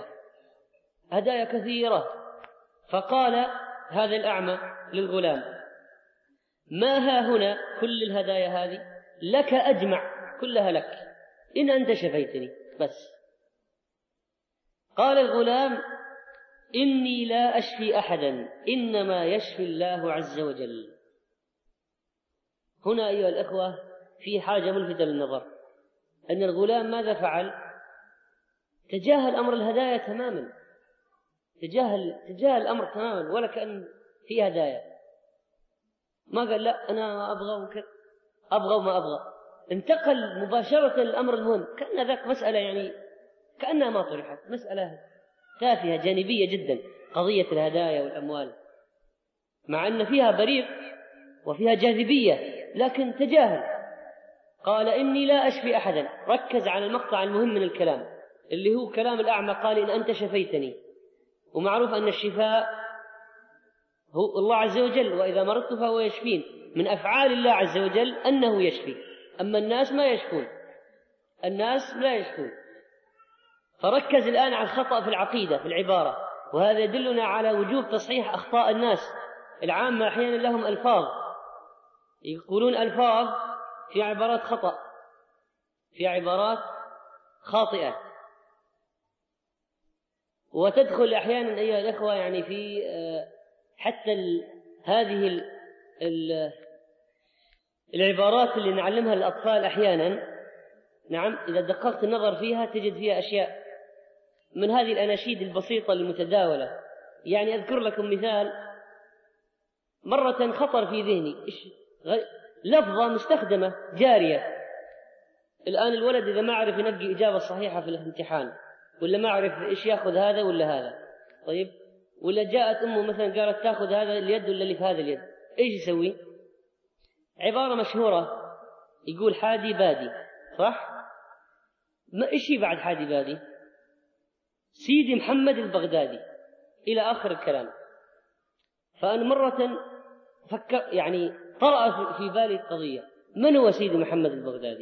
كثيرة، فقال هذا الأعمى للغلام: ما ها هنا كل الهدايا هذه لك أجمع، كلها لك إن أنت شفيتني بس. قال الغلام: إني لا أشفي أحدا، إنما يشفي الله عز وجل. هنا أيها الأخوة في حاجة ملفتة للنظر، أن الغلام ماذا فعل؟ تجاهل أمر الهدايا تماما، تجاهل الأمر تماما، ولا كأن في هدايا. ما قال لا أنا أبغى وما أبغى، انتقل مباشرة للأمر المهم، كأن ذاك مسألة يعني كأنها ما طرحت، مسألة تافهة جانبية جدا، قضية الهدايا والأموال، مع أن فيها بريق وفيها جاذبية، لكن تجاهل. قال: إني لا أشفي أحدا، ركز على المقطع المهم من الكلام اللي هو كلام الأعمى، قال: إن أنت شفيتني. ومعروف أن الشفاء هو الله عز وجل، وإذا مرضت فهو يشفين، من أفعال الله عز وجل أنه يشفي، أما الناس ما يشفون، الناس لا يشفون. فركز الآن على الخطأ في العقيدة في العبارة، وهذا يدلنا على وجوب تصحيح أخطاء الناس العامة. أحيانا لهم ألفاظ يقولون ألفاظ في عبارات خطأ، في عبارات خاطئة، وتدخل أحيانا أيها الأخوة يعني في حتى هذه العبارات اللي نعلمها للأطفال أحيانا، نعم، إذا دققت النظر فيها تجد فيها أشياء من هذه الأناشيد البسيطة المتداولة. يعني أذكر لكم مثال مرة خطر في ذهني، لفظة مستخدمة جارية. الآن الولد إذا ما عرف ينقي إجابة صحيحة في الامتحان، ولا ما عرف إيش يأخذ هذا ولا هذا، طيب، ولا جاءت أمه مثلا قالت تأخذ هذا اليد ولا اللي في هذا اليد، إيش يسوي؟ عبارة مشهورة يقول حادي بادي، صح؟ ما إيش بعد حادي بادي؟ سيدي محمد البغدادي إلى آخر الكلام. فأنا مرة فكر يعني طرأ في بالي القضية، من هو سيدي محمد البغدادي؟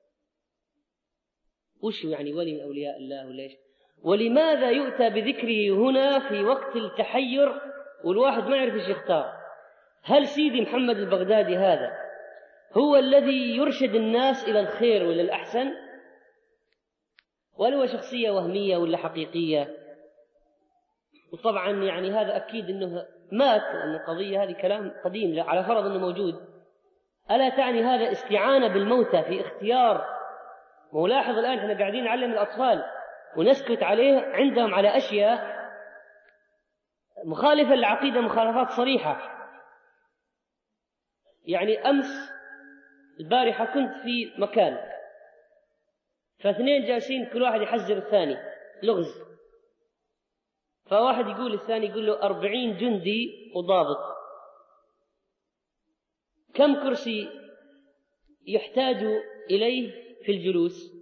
وش يعني ولي من أولياء الله ولا إيش؟ ولماذا يؤتى بذكره هنا في وقت التحير والواحد ما يعرف إيش يختار؟ هل سيدي محمد البغدادي هذا هو الذي يرشد الناس إلى الخير ولا الأحسن، ولا هو شخصية وهمية ولا حقيقية؟ وطبعا يعني هذا أكيد أنه مات، لأن القضية هذه كلام قديم على فرض أنه موجود. ألا تعني هذا استعانة بالموتى في اختيار؟ ولاحظ الآن احنا قاعدين نعلم الأطفال ونسكت عليه عندهم على أشياء مخالفة للعقيدة مخالفات صريحة. يعني أمس البارحة كنت في مكان، فاثنين جالسين كل واحد يحذر الثاني لغز، فواحد يقول للثاني يقول له 40 جندي وضابط، كم كرسي يحتاج إليه في الجلوس؟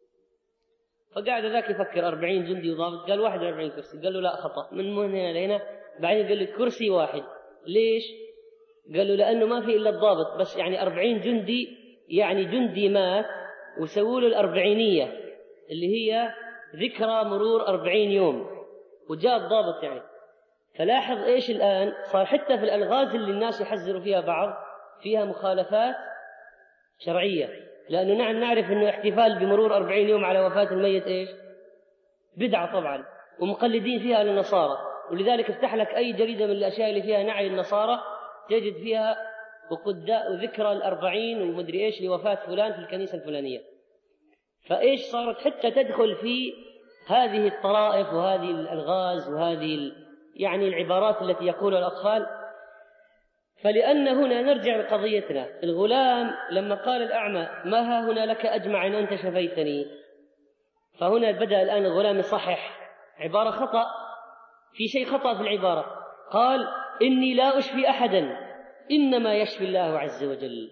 فقاعد ذاك يفكر 40 جندي وضابط، قال 41 كرسي. قال له لا خطأ، من هنا لهنا. بعدين قال له كرسي واحد. ليش؟ قال له لأنه ما في إلا الضابط بس، يعني 40 جندي يعني جندي مات وسووا له الأربعينية اللي هي ذكرى مرور 40 يوم، وجاء الضابط يعني. فلاحظ إيش الآن صار حتى في الألغاز اللي الناس يحذروا فيها بعض فيها مخالفات شرعية، لأنه نحن نعرف أنه احتفال بمرور 40 يوم على وفاة الميت إيش؟ بدعة طبعا، ومقلدين فيها للنصارى. ولذلك افتح لك أي جريدة من الأشياء اللي فيها نعي النصارى تجد فيها وذكرى 40 ومدري إيش لوفاة فلان في الكنيسة الفلانية. فإيش صارت حتى تدخل في هذه الطرائف وهذه الألغاز وهذه يعني العبارات التي يقولها الأطفال. فلأن هنا نرجع لقضيتنا، الغلام لما قال الأعمى ما ها هنا لك أجمع إن أنت شفيتني، فهنا بدأ الآن الغلام يصحح عبارة خطأ، في شيء خطأ في العبارة. قال إني لا أشفي أحدا إنما يشفي الله عز وجل،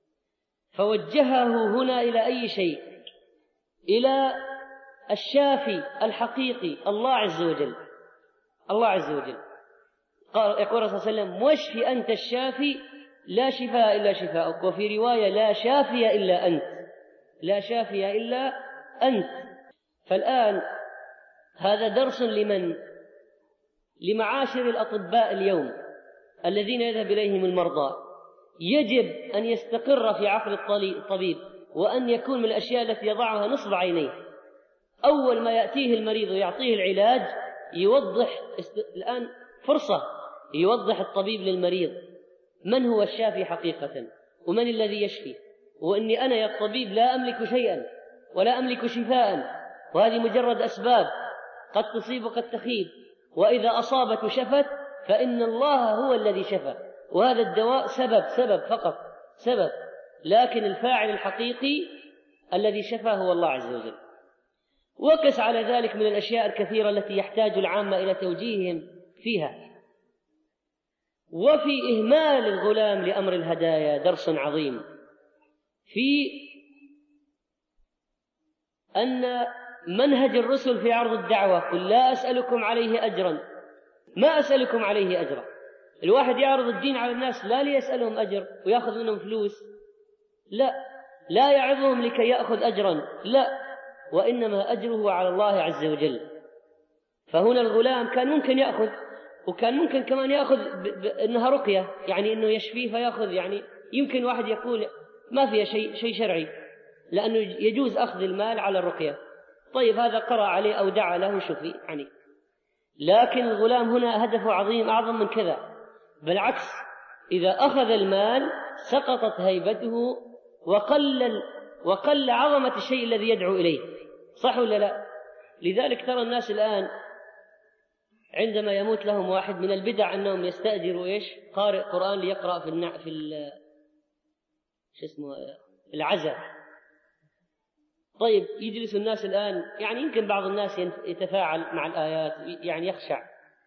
فوجهه هنا إلى أي شيء؟ إلى الشافي الحقيقي الله عز وجل. الله عز وجل قال، يقول الرسول صلى الله عليه وسلم واشفي أنت الشافي لا شفاء إلا شفاءك، وفي رواية لا شافي إلا أنت، لا شافي إلا أنت. فالآن هذا درس لمن؟ لمعاشر الأطباء اليوم الذين يذهب إليهم المرضى. يجب أن يستقر في عقل الطبيب وأن يكون من الأشياء التي يضعها نصب عينيه أول ما يأتيه المريض ويعطيه العلاج، يوضح الآن فرصة يوضح الطبيب للمريض من هو الشافي حقيقة ومن الذي يشفي، وإني أنا يا الطبيب لا أملك شيئا ولا أملك شفاء، وهذه مجرد أسباب قد تصيب وقد تخيب، وإذا أصابت شفت فإن الله هو الذي شفى، وهذا الدواء سبب فقط سبب، لكن الفاعل الحقيقي الذي شفى هو الله عز وجل. وقس على ذلك من الأشياء الكثيرة التي يحتاج العامة إلى توجيههم فيها. وفي إهمال الغلام لأمر الهدايا درس عظيم في أن منهج الرسل في عرض الدعوة، قل لا أسألكم عليه أجرا، ما أسألكم عليه أجرا. الواحد يعرض الدين على الناس لا ليسألهم أجر ويأخذ منهم فلوس، لا يعظهم لكي يأخذ أجرا، لا، وإنما أجره على الله عز وجل. فهنا الغلام كان ممكن يأخذ، وكان ممكن كمان يأخذ إنها رقية، يعني إنه يشفيه فيأخذ، يعني يمكن واحد يقول ما فيها شيء شرعي لأنه يجوز أخذ المال على الرقية. طيب هذا قرأ عليه أو دعا له شفي يعني. لكن الغلام هنا هدفه عظيم أعظم من كذا، بالعكس إذا أخذ المال سقطت هيبته وقل عظمة الشيء الذي يدعو إليه، صح ولا لا؟ لذلك ترى الناس الآن عندما يموت لهم واحد من البدع أنهم يستأجروا قارئ قرآن ليقرأ في العزاء. طيب يجلس الناس الآن، يعني يمكن بعض الناس يتفاعل مع الآيات يعني يخشع،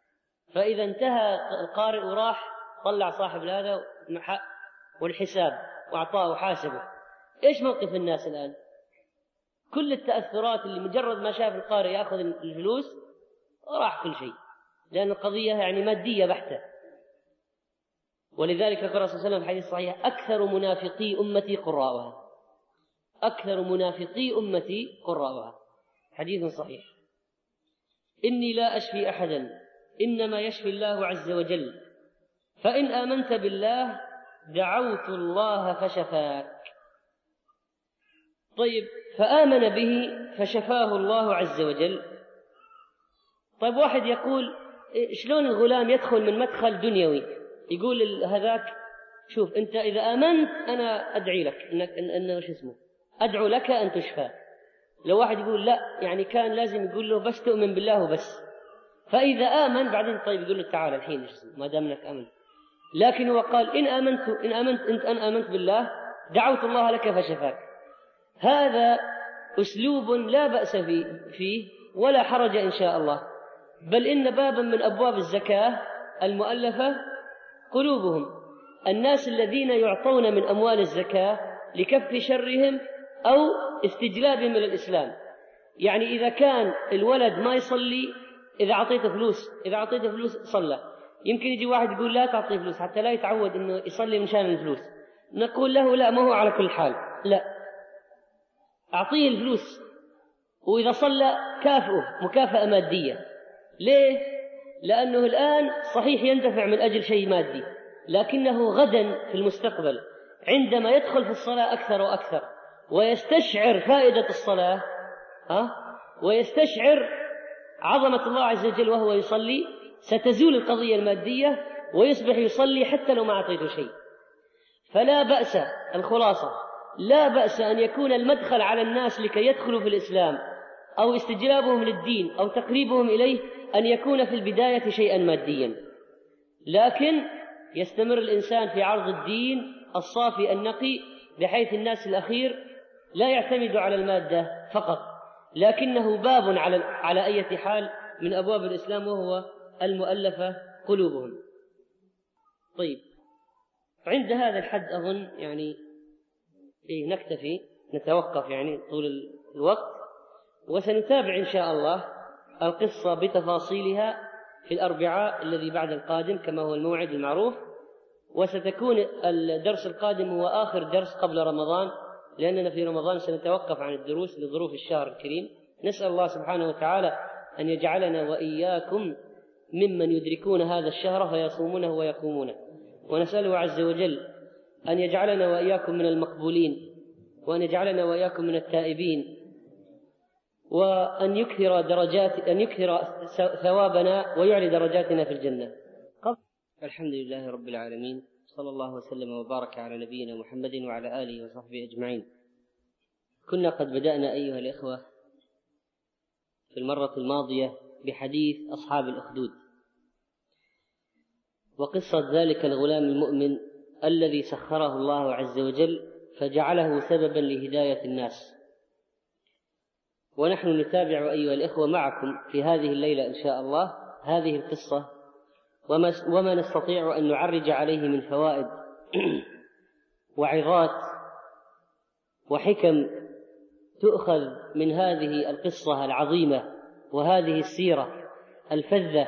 فإذا انتهى القارئ وراح طلع صاحب هذا والحساب وأعطاه وحاسبه، إيش موقف الناس الآن؟ كل التأثرات اللي مجرد ما شاف القارئ يأخذ الفلوس راح كل شيء، لأن القضية يعني مادية بحتة. ولذلك قال الرسول صلى الله عليه وسلم في الحديث الصحيح: أكثر منافقي أمتي قراءها، أكثر منافقي أمتي قراءها، حديث صحيح. إني لا أشفي أحدا، إنما يشفي الله عز وجل، فإن آمنت بالله دعوت الله فشفاك. طيب، فآمن به فشفاه الله عز وجل. طيب، واحد يقول شلون الغلام يدخل من مدخل دنيوي؟ يقول هذاك: شوف أنت إذا آمنت أنا أدعي لك إنه شو اسمه، أدعو لك أن تشفى. لو واحد يقول لا، يعني كان لازم يقول له بس تؤمن بالله وبس، فإذا آمن بعدين طيب يقول له تعال الحين ما دام انك آمنت. لكن هو قال: إن آمنت بالله دعوت الله لك فشفاك. هذا أسلوب لا بأس فيه ولا حرج إن شاء الله، بل إن بابا من أبواب الزكاة المؤلفة قلوبهم، الناس الذين يعطون من أموال الزكاة لكف شرهم أو استجلابهم إلى الإسلام. يعني إذا كان الولد ما يصلي، إذا أعطيته فلوس صلى، يمكن يجي واحد يقول لا تعطيه فلوس حتى لا يتعود إنه يصلي مشان الفلوس. نقول له لا، ما هو على كل حال، لا، أعطيه الفلوس، وإذا صلى كافئه مكافأة مادية. ليه؟ لأنه الآن صحيح يندفع من أجل شيء مادي، لكنه غدا في المستقبل عندما يدخل في الصلاة أكثر وأكثر ويستشعر فائدة الصلاة ويستشعر عظمة الله عز وجل وهو يصلي، ستزول القضية المادية ويصبح يصلي حتى لو ما أعطيته شيء. فلا بأس، الخلاصة لا بأس أن يكون المدخل على الناس لكي يدخلوا في الإسلام أو استجلابهم للدين أو تقريبهم إليه أن يكون في البداية شيئا ماديا، لكن يستمر الإنسان في عرض الدين الصافي النقي، بحيث الناس الأخير لا يعتمد على المادة فقط، لكنه باب على أي حال من أبواب الإسلام، وهو المؤلفة قلوبهم. طيب، عند هذا الحد أظن يعني نكتفي، نتوقف يعني طول الوقت، وسنتابع إن شاء الله القصة بتفاصيلها في الأربعاء الذي بعد القادم كما هو الموعد المعروف، وستكون الدرس القادم هو آخر درس قبل رمضان، لأننا في رمضان سنتوقف عن الدروس لظروف الشهر الكريم. نسأل الله سبحانه وتعالى أن يجعلنا وإياكم ممن يدركون هذا الشهر فيصومونه ويقومونه، ونسأله عز وجل أن يجعلنا وإياكم من المقبولين، وأن يجعلنا وإياكم من التائبين، وأن يكثر ثوابنا ويعلي درجاتنا في الجنة. الحمد لله رب العالمين، صلى الله وسلم وبارك على نبينا محمد وعلى آله وصحبه أجمعين. كنا قد بدأنا أيها الإخوة في المرة الماضية بحديث أصحاب الأخدود، وقصة ذلك الغلام المؤمن الذي سخره الله عز وجل فجعله سببا لهداية الناس. ونحن نتابع أيها الإخوة معكم في هذه الليلة إن شاء الله هذه القصة وما نستطيع أن نعرج عليه من فوائد وعظات وحكم تؤخذ من هذه القصة العظيمة وهذه السيرة الفذة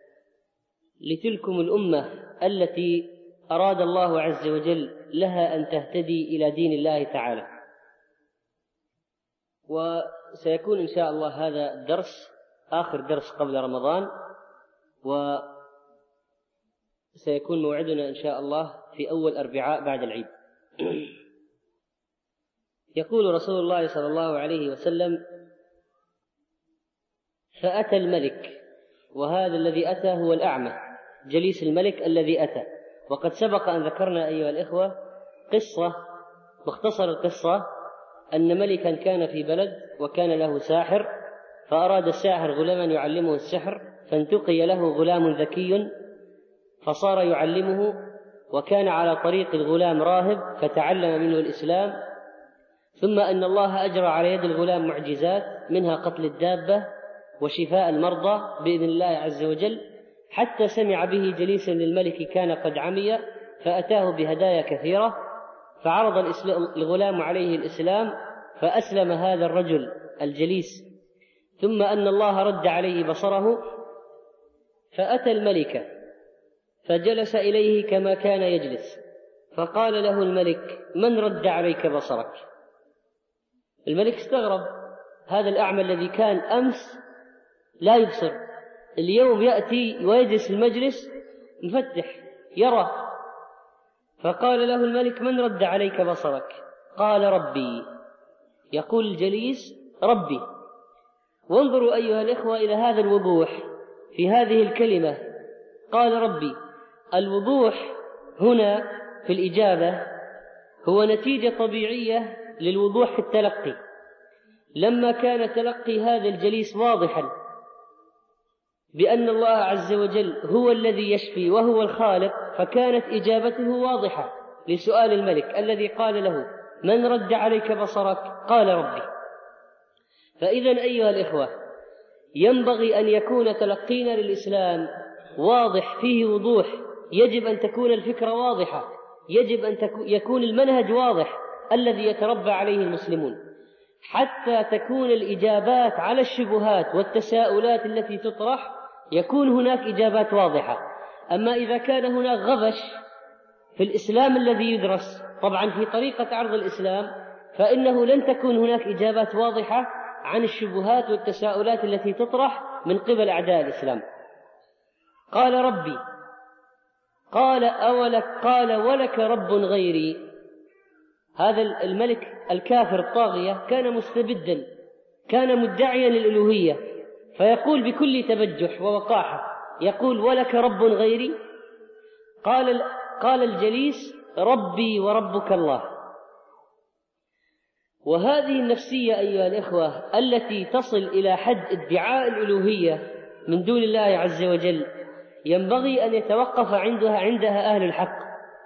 لتلكم الأمة التي أراد الله عز وجل لها أن تهتدي إلى دين الله تعالى. وسيكون إن شاء الله هذا الدرس آخر درس قبل رمضان، وسيكون موعدنا إن شاء الله في أول أربعاء بعد العيد. يقول رسول الله صلى الله عليه وسلم: فأتى الملك، وهذا الذي أتى هو الأعمى جليس الملك الذي أتى. وقد سبق أن ذكرنا أيها الإخوة قصة، مختصر القصة، أن ملكا كان في بلد وكان له ساحر، فأراد الساحر غلاما يعلمه السحر، فانتقي له غلام ذكي فصار يعلمه، وكان على طريق الغلام راهب فتعلم منه الإسلام، ثم أن الله أجرى على يد الغلام معجزات، منها قتل الدابة وشفاء المرضى بإذن الله عز وجل، حتى سمع به جليسا للملك كان قد عمي، فأتاه بهدايا كثيرة، فعرض الغلام عليه الإسلام، فأسلم هذا الرجل الجليس، ثم أن الله رد عليه بصره، فأتى الملك فجلس إليه كما كان يجلس، فقال له الملك: من رد عليك بصرك؟ الملك استغرب، هذا الأعمى الذي كان أمس لا يبصر اليوم يأتي ويجلس في المجلس مفتح يرى. فقال له الملك: من رد عليك بصرك؟ قال: ربي. يقول الجليس: ربي. وانظروا أيها الإخوة إلى هذا الوضوح في هذه الكلمة، قال ربي. الوضوح هنا في الإجابة هو نتيجة طبيعية للوضوح في التلقي. لما كان تلقي هذا الجليس واضحا بأن الله عز وجل هو الذي يشفي وهو الخالق، فكانت إجابته واضحة لسؤال الملك الذي قال له: من رد عليك بصرك؟ قال: ربي. فإذا أيها الإخوة، ينبغي أن يكون تلقينا للإسلام واضح فيه وضوح، يجب أن تكون الفكرة واضحة، يجب أن يكون المنهج واضح الذي يتربى عليه المسلمون، حتى تكون الإجابات على الشبهات والتساؤلات التي تطرح يكون هناك إجابات واضحة. أما إذا كان هناك غبش في الإسلام الذي يدرس طبعا في طريقة عرض الإسلام، فإنه لن تكون هناك إجابات واضحة عن الشبهات والتساؤلات التي تطرح من قبل أعداء الإسلام. قال: ربي. قال: ولك رب غيري. هذا الملك الكافر الطاغية كان مستبدا، كان مدعيا للألوهية، فيقول بكل تبجح ووقاحة، يقول: ولك رب غيري؟ قال الجليس: ربي وربك الله. وهذه النفسية أيها الإخوة التي تصل إلى حد ادعاء الألوهية من دون الله عز وجل ينبغي أن يتوقف عندها أهل الحق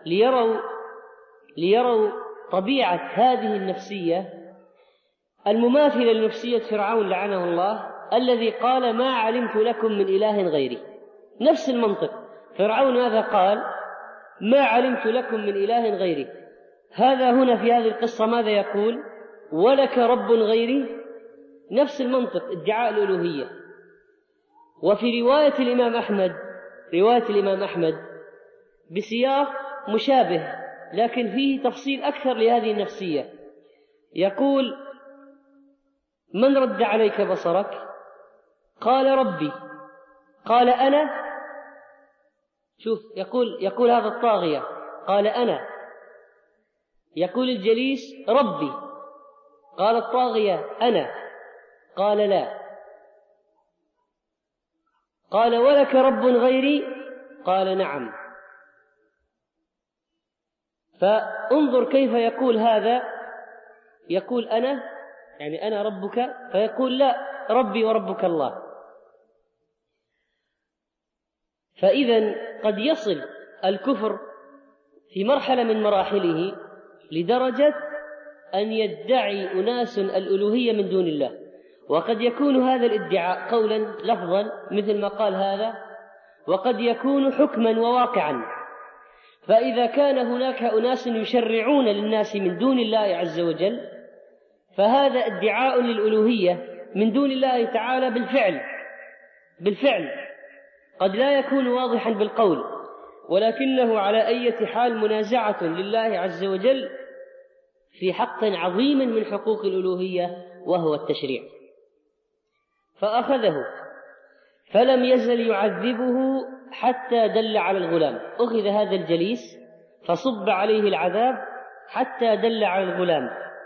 ليروا طبيعة هذه النفسية المماثلة لنفسية فرعون لعنه الله، الذي قال: ما علمت لكم من إله غيري. نفس المنطق، فرعون ماذا قال؟ ما علمت لكم من إله غيري. هذا هنا في هذه القصة ماذا يقول؟ ولك رب غيري. نفس المنطق، ادعاء الألوهية. وفي رواية الإمام أحمد بسياق مشابه لكن فيه تفصيل أكثر لهذه النفسية، يقول: من رد عليك بصرك؟ قال: ربي. قال: أنا. شوف، يقول هذا الطاغية قال: أنا. يقول الجليس: ربي. قال الطاغية: أنا. قال: لا. قال: ولك رب غيري؟ قال: نعم. فانظر كيف يقول هذا، يقول: أنا، يعني أنا ربك، فيقول: لا، ربي وربك الله. فإذا قد يصل الكفر في مرحلة من مراحله لدرجة أن يدعي أناس الألوهية من دون الله، وقد يكون هذا الادعاء قولا لفظا مثل ما قال هذا، وقد يكون حكما وواقعا. فإذا كان هناك أناس يشرعون للناس من دون الله عز وجل، فهذا ادعاء للألوهية من دون الله تعالى بالفعل، قد لا يكون واضحا بالقول، ولكنه على أي حال منازعة لله عز وجل في حق عظيم من حقوق الألوهية وهو التشريع. فأخذه فلم يزل يعذبه حتى دل على الغلام. أخذ هذا الجليس فصب عليه العذاب حتى دل على الغلام،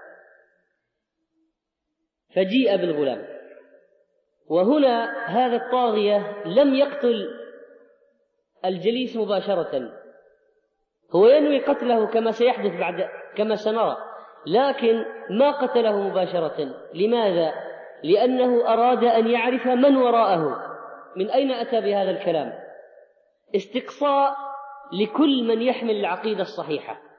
فجيء بالغلام. وهنا هذا الطاغية لم يقتل الجليس مباشرة، هو ينوي قتله كما سيحدث كما سنرى، لكن ما قتله مباشرة. لماذا؟ لأنه أراد أن يعرف من وراءه. من أين أتى بهذا الكلام؟ استقصاء لكل من يحمل العقيدة الصحيحة،